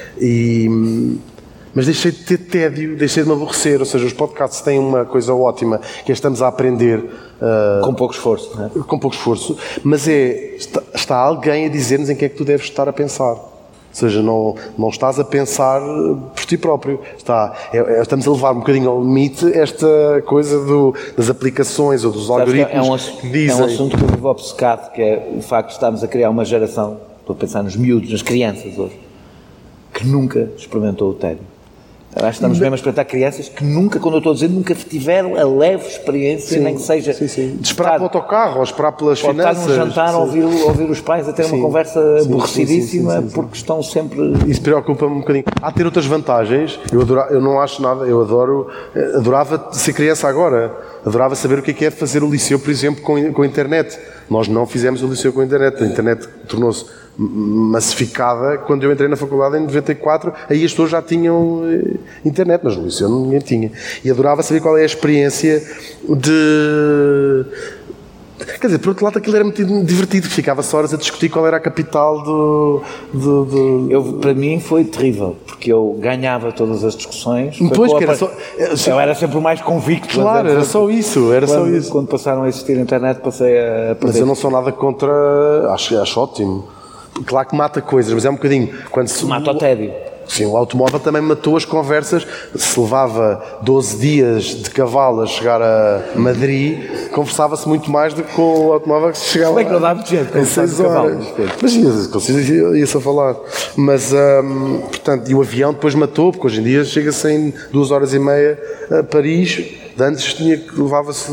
mas deixei de ter tédio, deixei de me aborrecer. Ou seja, os podcasts têm uma coisa ótima, que é estamos a aprender com pouco esforço, não é? Com pouco esforço, mas está alguém a dizer-nos em que é que tu deves estar a pensar. Ou seja, não estás a pensar por ti próprio. Estamos a levar um bocadinho ao limite esta coisa das aplicações ou dos algoritmos que dizem. É um assunto que eu vivo obcecado, que é o facto de estarmos a criar uma geração, estou a pensar nos miúdos, nas crianças hoje, que nunca experimentou o tédio. Acho que estamos mesmo a experimentar crianças que nunca, quando eu estou a dizer, nunca tiveram a leve experiência, nem que seja... Sim. De esperar pelo autocarro, ou esperar pelas finanças. Estar num jantar, ouvir os pais a ter uma conversa aborrecidíssima, porque estão sempre... Isso preocupa-me um bocadinho. Há de ter outras vantagens. Eu não acho nada, adorava ser criança agora. Adorava saber o que é fazer o liceu, por exemplo, com a internet. Nós não fizemos o liceu com a internet. A internet tornou-se massificada quando eu entrei na faculdade em 94. Aí as pessoas já tinham internet, mas no liceu ninguém tinha. E adorava saber qual é a experiência de... Quer dizer, por outro lado, aquilo era muito divertido, ficava-se horas a discutir qual era a capital Para mim foi terrível, porque eu ganhava todas as discussões. Eu era sempre o mais convicto. Claro, era só isso. Quando passaram a existir a internet, passei a perder. Mas eu não sou nada contra... Acho ótimo. Claro que mata coisas, mas é um bocadinho... Mata o tédio. Sim, o automóvel também matou as conversas. Se levava 12 dias de cavalo a chegar a Madrid, conversava-se muito mais do que com o automóvel que se chegava lá. Como é que não dá muito jeito? Em 6 horas. Mas ia-se a falar. Mas, portanto, e o avião depois matou, porque hoje em dia chega-se em 2 horas e meia a Paris. De antes levava-se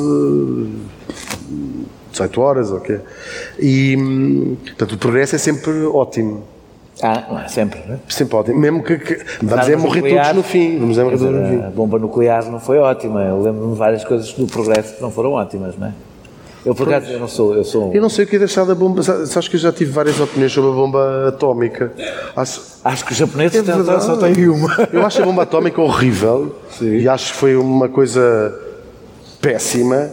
18 horas, ok? E, portanto, o progresso é sempre ótimo. Não é sempre, não é? Sempre ótimo. Mesmo que vamos morrer todos no fim. A bomba nuclear não foi ótima. Eu lembro-me de várias coisas do progresso que não foram ótimas, não é? Eu, por acaso, eu não sei o que é deixar da bomba. Acho que eu já tive várias opiniões sobre a bomba atómica. Acho que os japoneses só têm uma. Eu acho a bomba atómica horrível. Sim. E acho que foi uma coisa péssima.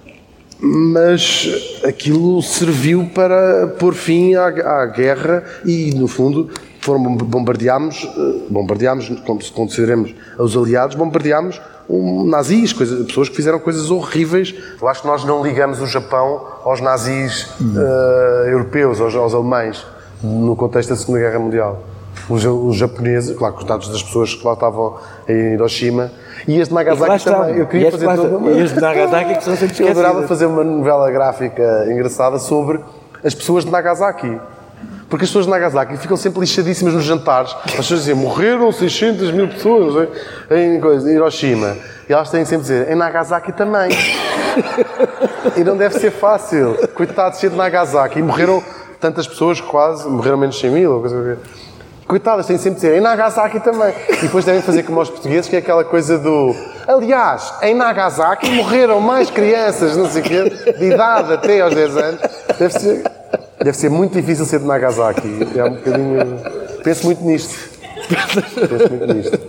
Mas aquilo serviu para pôr fim à guerra e, no fundo, bombardeámos, como se consideremos os aliados, bombardeámos nazis, pessoas que fizeram coisas horríveis. Eu acho que nós não ligamos o Japão aos nazis europeus, aos alemães, no contexto da Segunda Guerra Mundial. Os japoneses, claro, coitados das pessoas que lá estavam em Hiroshima, e as de Nagasaki também. Eu queria fazer as de Nagasaki que são sempre esquecidas. Eu adorava fazer uma novela gráfica engraçada sobre as pessoas de Nagasaki. Porque as pessoas de Nagasaki ficam sempre lixadíssimas nos jantares. As pessoas diziam, morreram 600 mil pessoas em Hiroshima. E elas têm sempre a dizer, em Nagasaki também. E não deve ser fácil. Coitados, de Nagasaki. E morreram tantas pessoas, quase, morreram menos de 100 mil, ou coisa. Coitadas, têm sempre de dizer, em Nagasaki também. E depois devem fazer como aos portugueses, que é aquela coisa do... Aliás, em Nagasaki morreram mais crianças, não sei o quê, de idade até aos 10 anos. Deve ser muito difícil ser de Nagasaki. É um bocadinho... Penso muito nisto.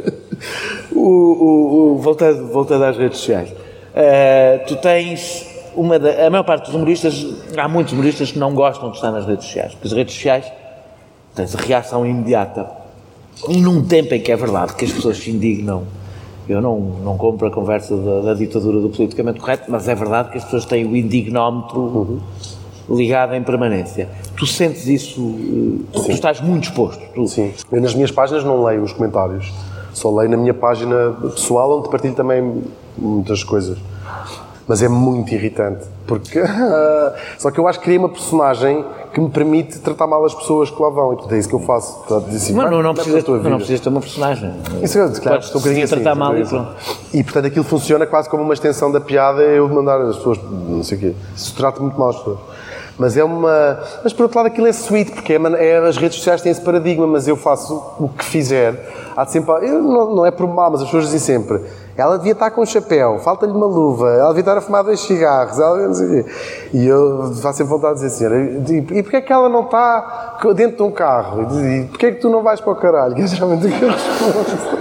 Voltando às redes sociais. Tu tens a maior parte dos humoristas, há muitos humoristas que não gostam de estar nas redes sociais, porque as redes sociais tens a reação imediata. E num tempo em que é verdade que as pessoas se indignam, eu não compro a conversa da ditadura do politicamente correto, mas é verdade que as pessoas têm o indignómetro ligado em permanência. Tu sentes isso, tu estás muito exposto. Sim, eu nas minhas páginas não leio os comentários, só leio na minha página pessoal, onde partilho também muitas coisas. Mas é muito irritante, porque... Só que eu acho que criei uma personagem que me permite tratar mal as pessoas que lá vão, e portanto é isso que eu faço. Assim, não precisas ter uma personagem. Isso é claro, estou um bocadinho assim, tratar mal e pronto. E portanto aquilo funciona quase como uma extensão da piada, eu mandar as pessoas, não sei o quê. Isso trata muito mal as pessoas. Mas é uma... Mas por outro lado aquilo é sweet, porque as redes sociais têm esse paradigma, mas eu faço o que fizer. Há de sempre... não é por mal, mas as pessoas dizem sempre: ela devia estar com um chapéu, falta-lhe uma luva, ela devia estar a fumar 2 cigarros, ela não sei o quê. E eu faço sempre vontade de dizer assim: e porquê é que ela não está dentro de um carro? E porquê é que tu não vais para o caralho? Que é geralmente o que eu respondo.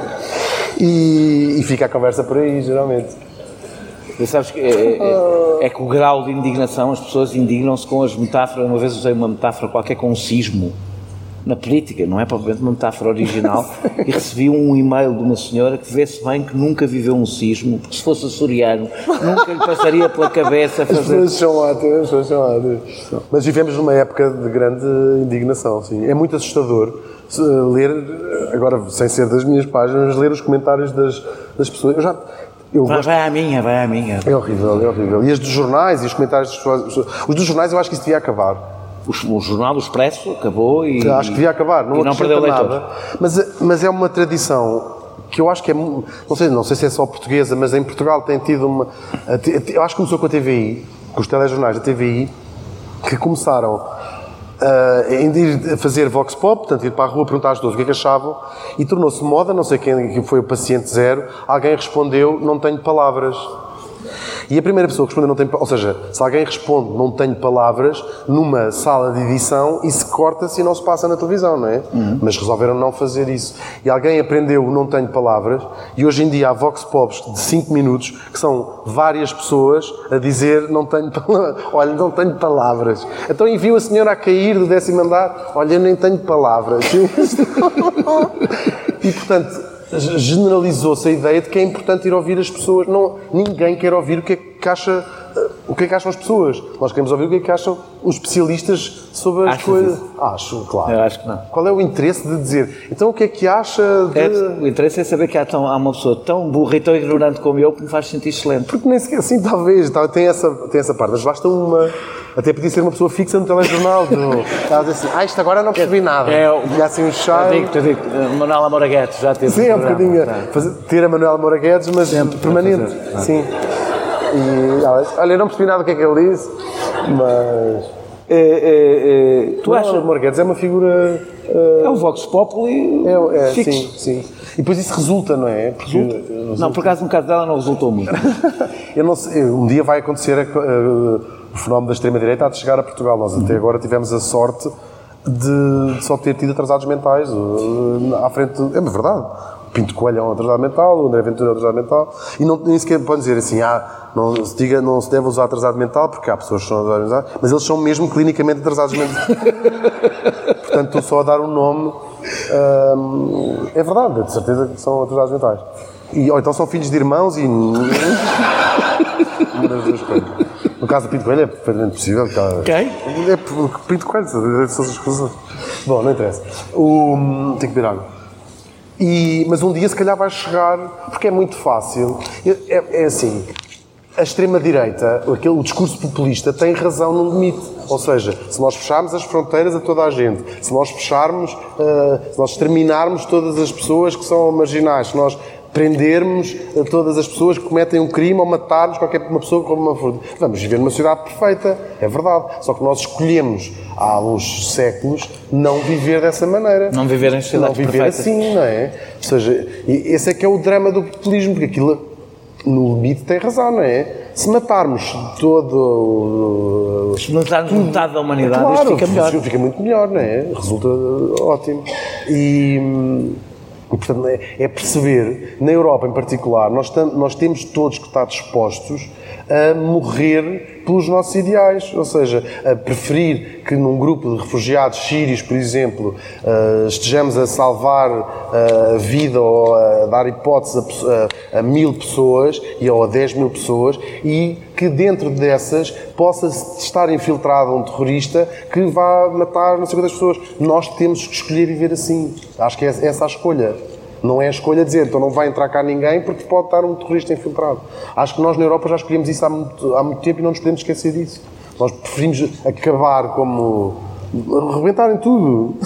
E fica a conversa por aí, geralmente. E sabes que é que o grau de indignação, as pessoas indignam-se com as metáforas. Uma vez usei uma metáfora qualquer com um sismo na política, não é propriamente uma metáfora original, e recebi um e-mail de uma senhora que vê-se bem que nunca viveu um sismo, porque se fosse açoriano nunca lhe passaria pela cabeça fazer... As pessoas são ótimas. Mas vivemos numa época de grande indignação, sim. É muito assustador ler, agora sem ser das minhas páginas, ler os comentários das pessoas. Vai à minha. É horrível. E as dos jornais e os comentários das pessoas. Os dos jornais eu acho que isso devia acabar. O jornal do Expresso acabou e... Acho que devia acabar, não perdeu nada. Mas é uma tradição que eu acho que é... Não sei se é só portuguesa, mas em Portugal tem tido uma... Eu acho que começou com a TVI, com os telejornais da TVI, que começaram a fazer vox pop, portanto, ir para a rua perguntar às pessoas o que é que achavam, e tornou-se moda, não sei quem foi o paciente zero, alguém respondeu: não tenho palavras. E a primeira pessoa que respondeu não tem palavras, ou seja, se alguém responde não tenho palavras numa sala de edição, isso corta-se e não se passa na televisão, não é? Mas resolveram não fazer isso. E alguém aprendeu o não tenho palavras, e hoje em dia há vox pops de 5 minutos que são várias pessoas a dizer não tenho palavras. Olha, não tenho palavras. Então enviou a senhora a cair do 10º andar: olha, eu nem tenho palavras. E portanto... generalizou-se a ideia de que é importante ir ouvir as pessoas. Ninguém quer ouvir o que é que acham as pessoas. Nós queremos ouvir o que é que acham os especialistas sobre as coisas. Isso? Acho, claro. Eu acho que não. Qual é o interesse de dizer? Então o que é que acha de... O interesse é saber que há uma pessoa tão burra e tão ignorante como eu que me faz sentir excelente. Porque nem sequer assim, talvez, tem essa parte, mas basta uma... Até podia ser uma pessoa fixa no telejornal. Ela diz assim: isto agora não percebi nada. E assim um chá. Eu digo, Manuela Moura Guedes já teve. Sim, é um bocadinho. Ter a Manuela Moura Guedes, mas sempre, permanente. Sim. E ela diz: olha, eu não percebi nada do que é que ele disse, mas. Tu achas? Manuela Moura Guedes é uma figura. É o Vox Populi. Sim. E depois isso resulta, não é? Resulta? Não, por acaso no caso dela não resultou muito. Eu não sei, um dia vai acontecer o fenómeno da extrema-direita há de chegar a Portugal. Nós até agora tivemos a sorte de só ter tido atrasados mentais à frente. É verdade. O Pinto Coelho é um atrasado mental, o André Ventura é um atrasado mental, e nem sequer pode dizer assim: não se deve usar atrasado mental, porque há pessoas que são atrasados mentais, mas eles são mesmo clinicamente atrasados mentais. Portanto, estou só a dar um nome. É verdade, de certeza que são atrasados mentais. Ou então são filhos de irmãos e... uma das duas coisas. No caso do Pinto Coelho é perfeitamente possível. Quem? É Pinto Coelho, são as coisas. Bom, não interessa. Tem que beber água. Mas um dia se calhar vai chegar, porque é muito fácil. É assim, a extrema-direita, o discurso populista tem razão no limite. Ou seja, se nós fecharmos as fronteiras a toda a gente, se nós fecharmos, se nós exterminarmos todas as pessoas que são marginais, se nós prendermos todas as pessoas que cometem um crime ou matarmos uma pessoa como uma fruta. Vamos viver numa sociedade perfeita, é verdade. Só que nós escolhemos, há uns séculos, não viver dessa maneira. Não viver em sociedades perfeitas. Não viver assim, não é? Ou seja, esse é que é o drama do populismo, porque aquilo, no limite, tem razão, não é? Se matarmos todo... Se matarmos metade da humanidade, claro, isto fica melhor. Fica muito melhor, não é? Resulta ótimo. E, portanto, é perceber, na Europa em particular, nós temos todos que estar dispostos a morrer pelos nossos ideais, ou seja, a preferir que num grupo de refugiados sírios, por exemplo, estejamos a salvar a vida ou a dar hipótese a 1000 pessoas ou a 10.000 pessoas e que dentro dessas possa estar infiltrado um terrorista que vá matar não sei quantas pessoas. Nós temos que escolher viver assim. Acho que é essa a escolha. Não é a escolha de dizer, então não vai entrar cá ninguém porque pode estar um terrorista infiltrado. Acho que nós na Europa já escolhemos isso há muito tempo e não nos podemos esquecer disso. Nós preferimos acabar como... arrebentar em tudo.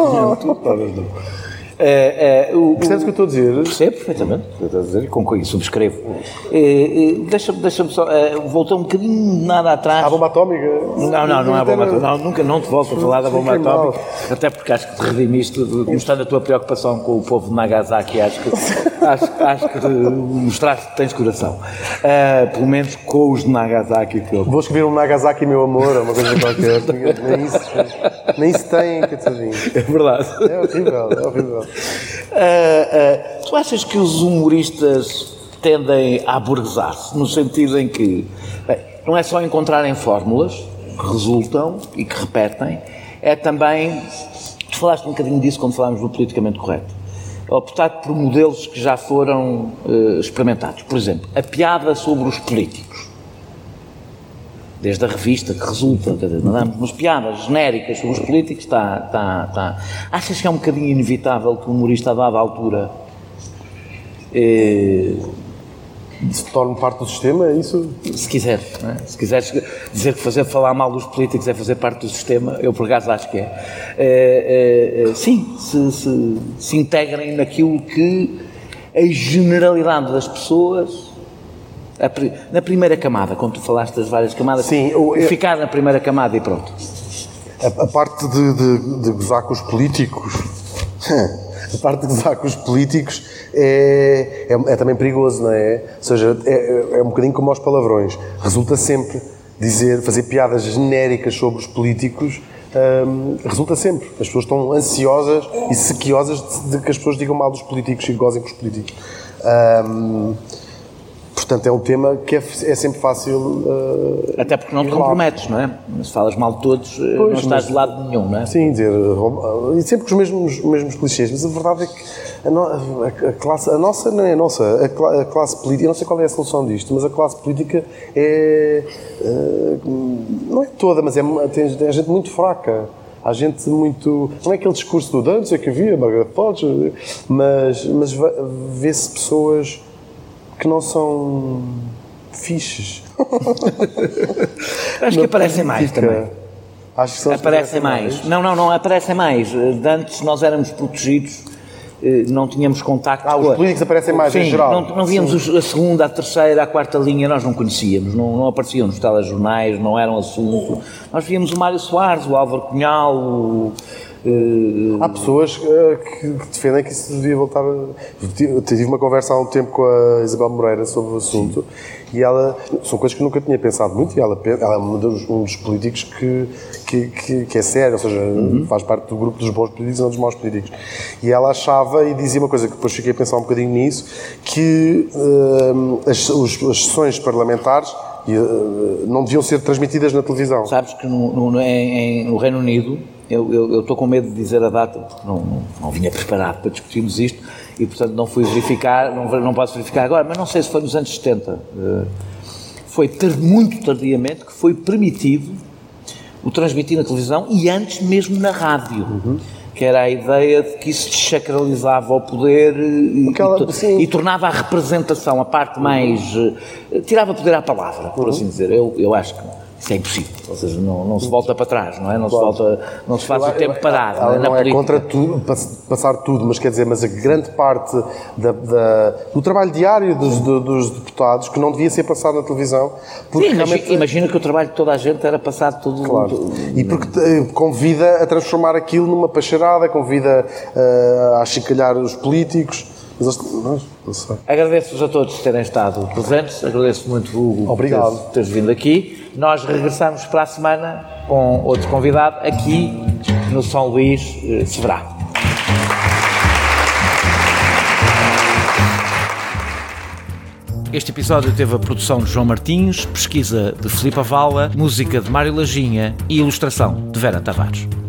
Percebes o que eu estou a dizer? Percebo perfeitamente o que eu estou a dizer e com isso subscrevo. Deixa-me só, voltou um bocadinho nada atrás. A bomba atómica? Não é a bomba atómica. Nunca não te volto a falar da bomba atómica, até porque acho que te redimiste, mostrando a tua preocupação com o povo de Nagasaki, acho que mostraste que tens coração. Pelo menos com os de Nagasaki. Vou escrever um Nagasaki, meu amor, uma coisa qualquer. Nem isso tem, coitadinho. É verdade. É horrível. Tu achas que os humoristas tendem a aburguesar-se, no sentido em que não é só encontrarem fórmulas que resultam e que repetem, é também, tu falaste um bocadinho disso quando falámos do politicamente correto, optar por modelos que já foram experimentados. Por exemplo, a piada sobre os políticos. Desde a revista que resulta, mandamos umas piadas genéricas sobre os políticos, está. Achas que é um bocadinho inevitável que o humorista a dada altura se torne parte do sistema, é isso? Se quiseres, não é? Se quiseres dizer que falar mal dos políticos é fazer parte do sistema, eu por acaso acho que sim, se integrem naquilo que a generalidade das pessoas... Na primeira camada, quando tu falaste das várias camadas, sim, ficar na primeira camada e pronto. A parte de gozar com os políticos, é também perigoso, não é? Ou seja, é um bocadinho como aos palavrões. Resulta sempre fazer piadas genéricas sobre os políticos, resulta sempre. As pessoas estão ansiosas e sequiosas de que as pessoas digam mal dos políticos e gozem com os políticos. Portanto, é um tema que é sempre fácil... Até porque não te comprometes, não é? Se falas mal de todos, não estás de lado nenhum, não é? Sim, e sempre com os mesmos clichês, mas a verdade é que a classe política, eu não sei qual é a solução disto, mas a classe política não é toda, mas tem gente muito fraca. Há gente muito... Não é aquele discurso do antes, é que havia, Margaret Thatcher, mas vê-se pessoas... que não são fixes. Acho que aparecem mais também. Acho que são aparecem mais. Não, aparecem mais. De antes nós éramos protegidos, não tínhamos contacto com... os políticos aparecem mais, sim, em geral. Não víamos a segunda, a terceira, a quarta linha, nós não conhecíamos, não apareciam nos telejornais, não eram assunto. Nós víamos o Mário Soares, o Álvaro Cunhal, Há pessoas que defendem que isso devia voltar Eu tive uma conversa há um tempo com a Isabel Moreira sobre o assunto. Sim. E ela... São coisas que eu nunca tinha pensado muito e ela é um dos políticos que é sério, ou seja, faz parte do grupo dos bons políticos e não dos maus políticos. E ela achava e dizia uma coisa que depois fiquei a pensar um bocadinho nisso, que as sessões parlamentares não deviam ser transmitidas na televisão. Sabes que no Reino Unido, eu estou com medo de dizer a data, porque não vinha preparado para discutirmos isto e, portanto, não fui verificar, não posso verificar agora, mas não sei se foi nos anos 70. Foi muito tardiamente que foi permitido o transmitir na televisão e antes mesmo na rádio. Que era a ideia de que isso desacralizava o poder e tornava a representação, a parte mais... tirava poder à palavra, por assim dizer. Eu acho que isso é impossível, ou seja, não se volta para trás, não é? Não se faz o tempo parado. Ela não é contra tudo, passar tudo, mas quer dizer, mas a grande parte do trabalho diário dos deputados que não devia ser passado na televisão. Porque sim, realmente... imagina que o trabalho de toda a gente era passado tudo... Claro, e porque convida a transformar aquilo numa pacharada, convida a achicalhar os políticos. Agradeço-vos a todos por terem estado presentes, agradeço muito, Hugo, obrigado por teres vindo aqui. Nós regressamos para a semana com outro convidado aqui no São Luís Severá. Este episódio teve a produção de João Martins, pesquisa de Filipe Avala, música de Mário Lajinha e ilustração de Vera Tavares.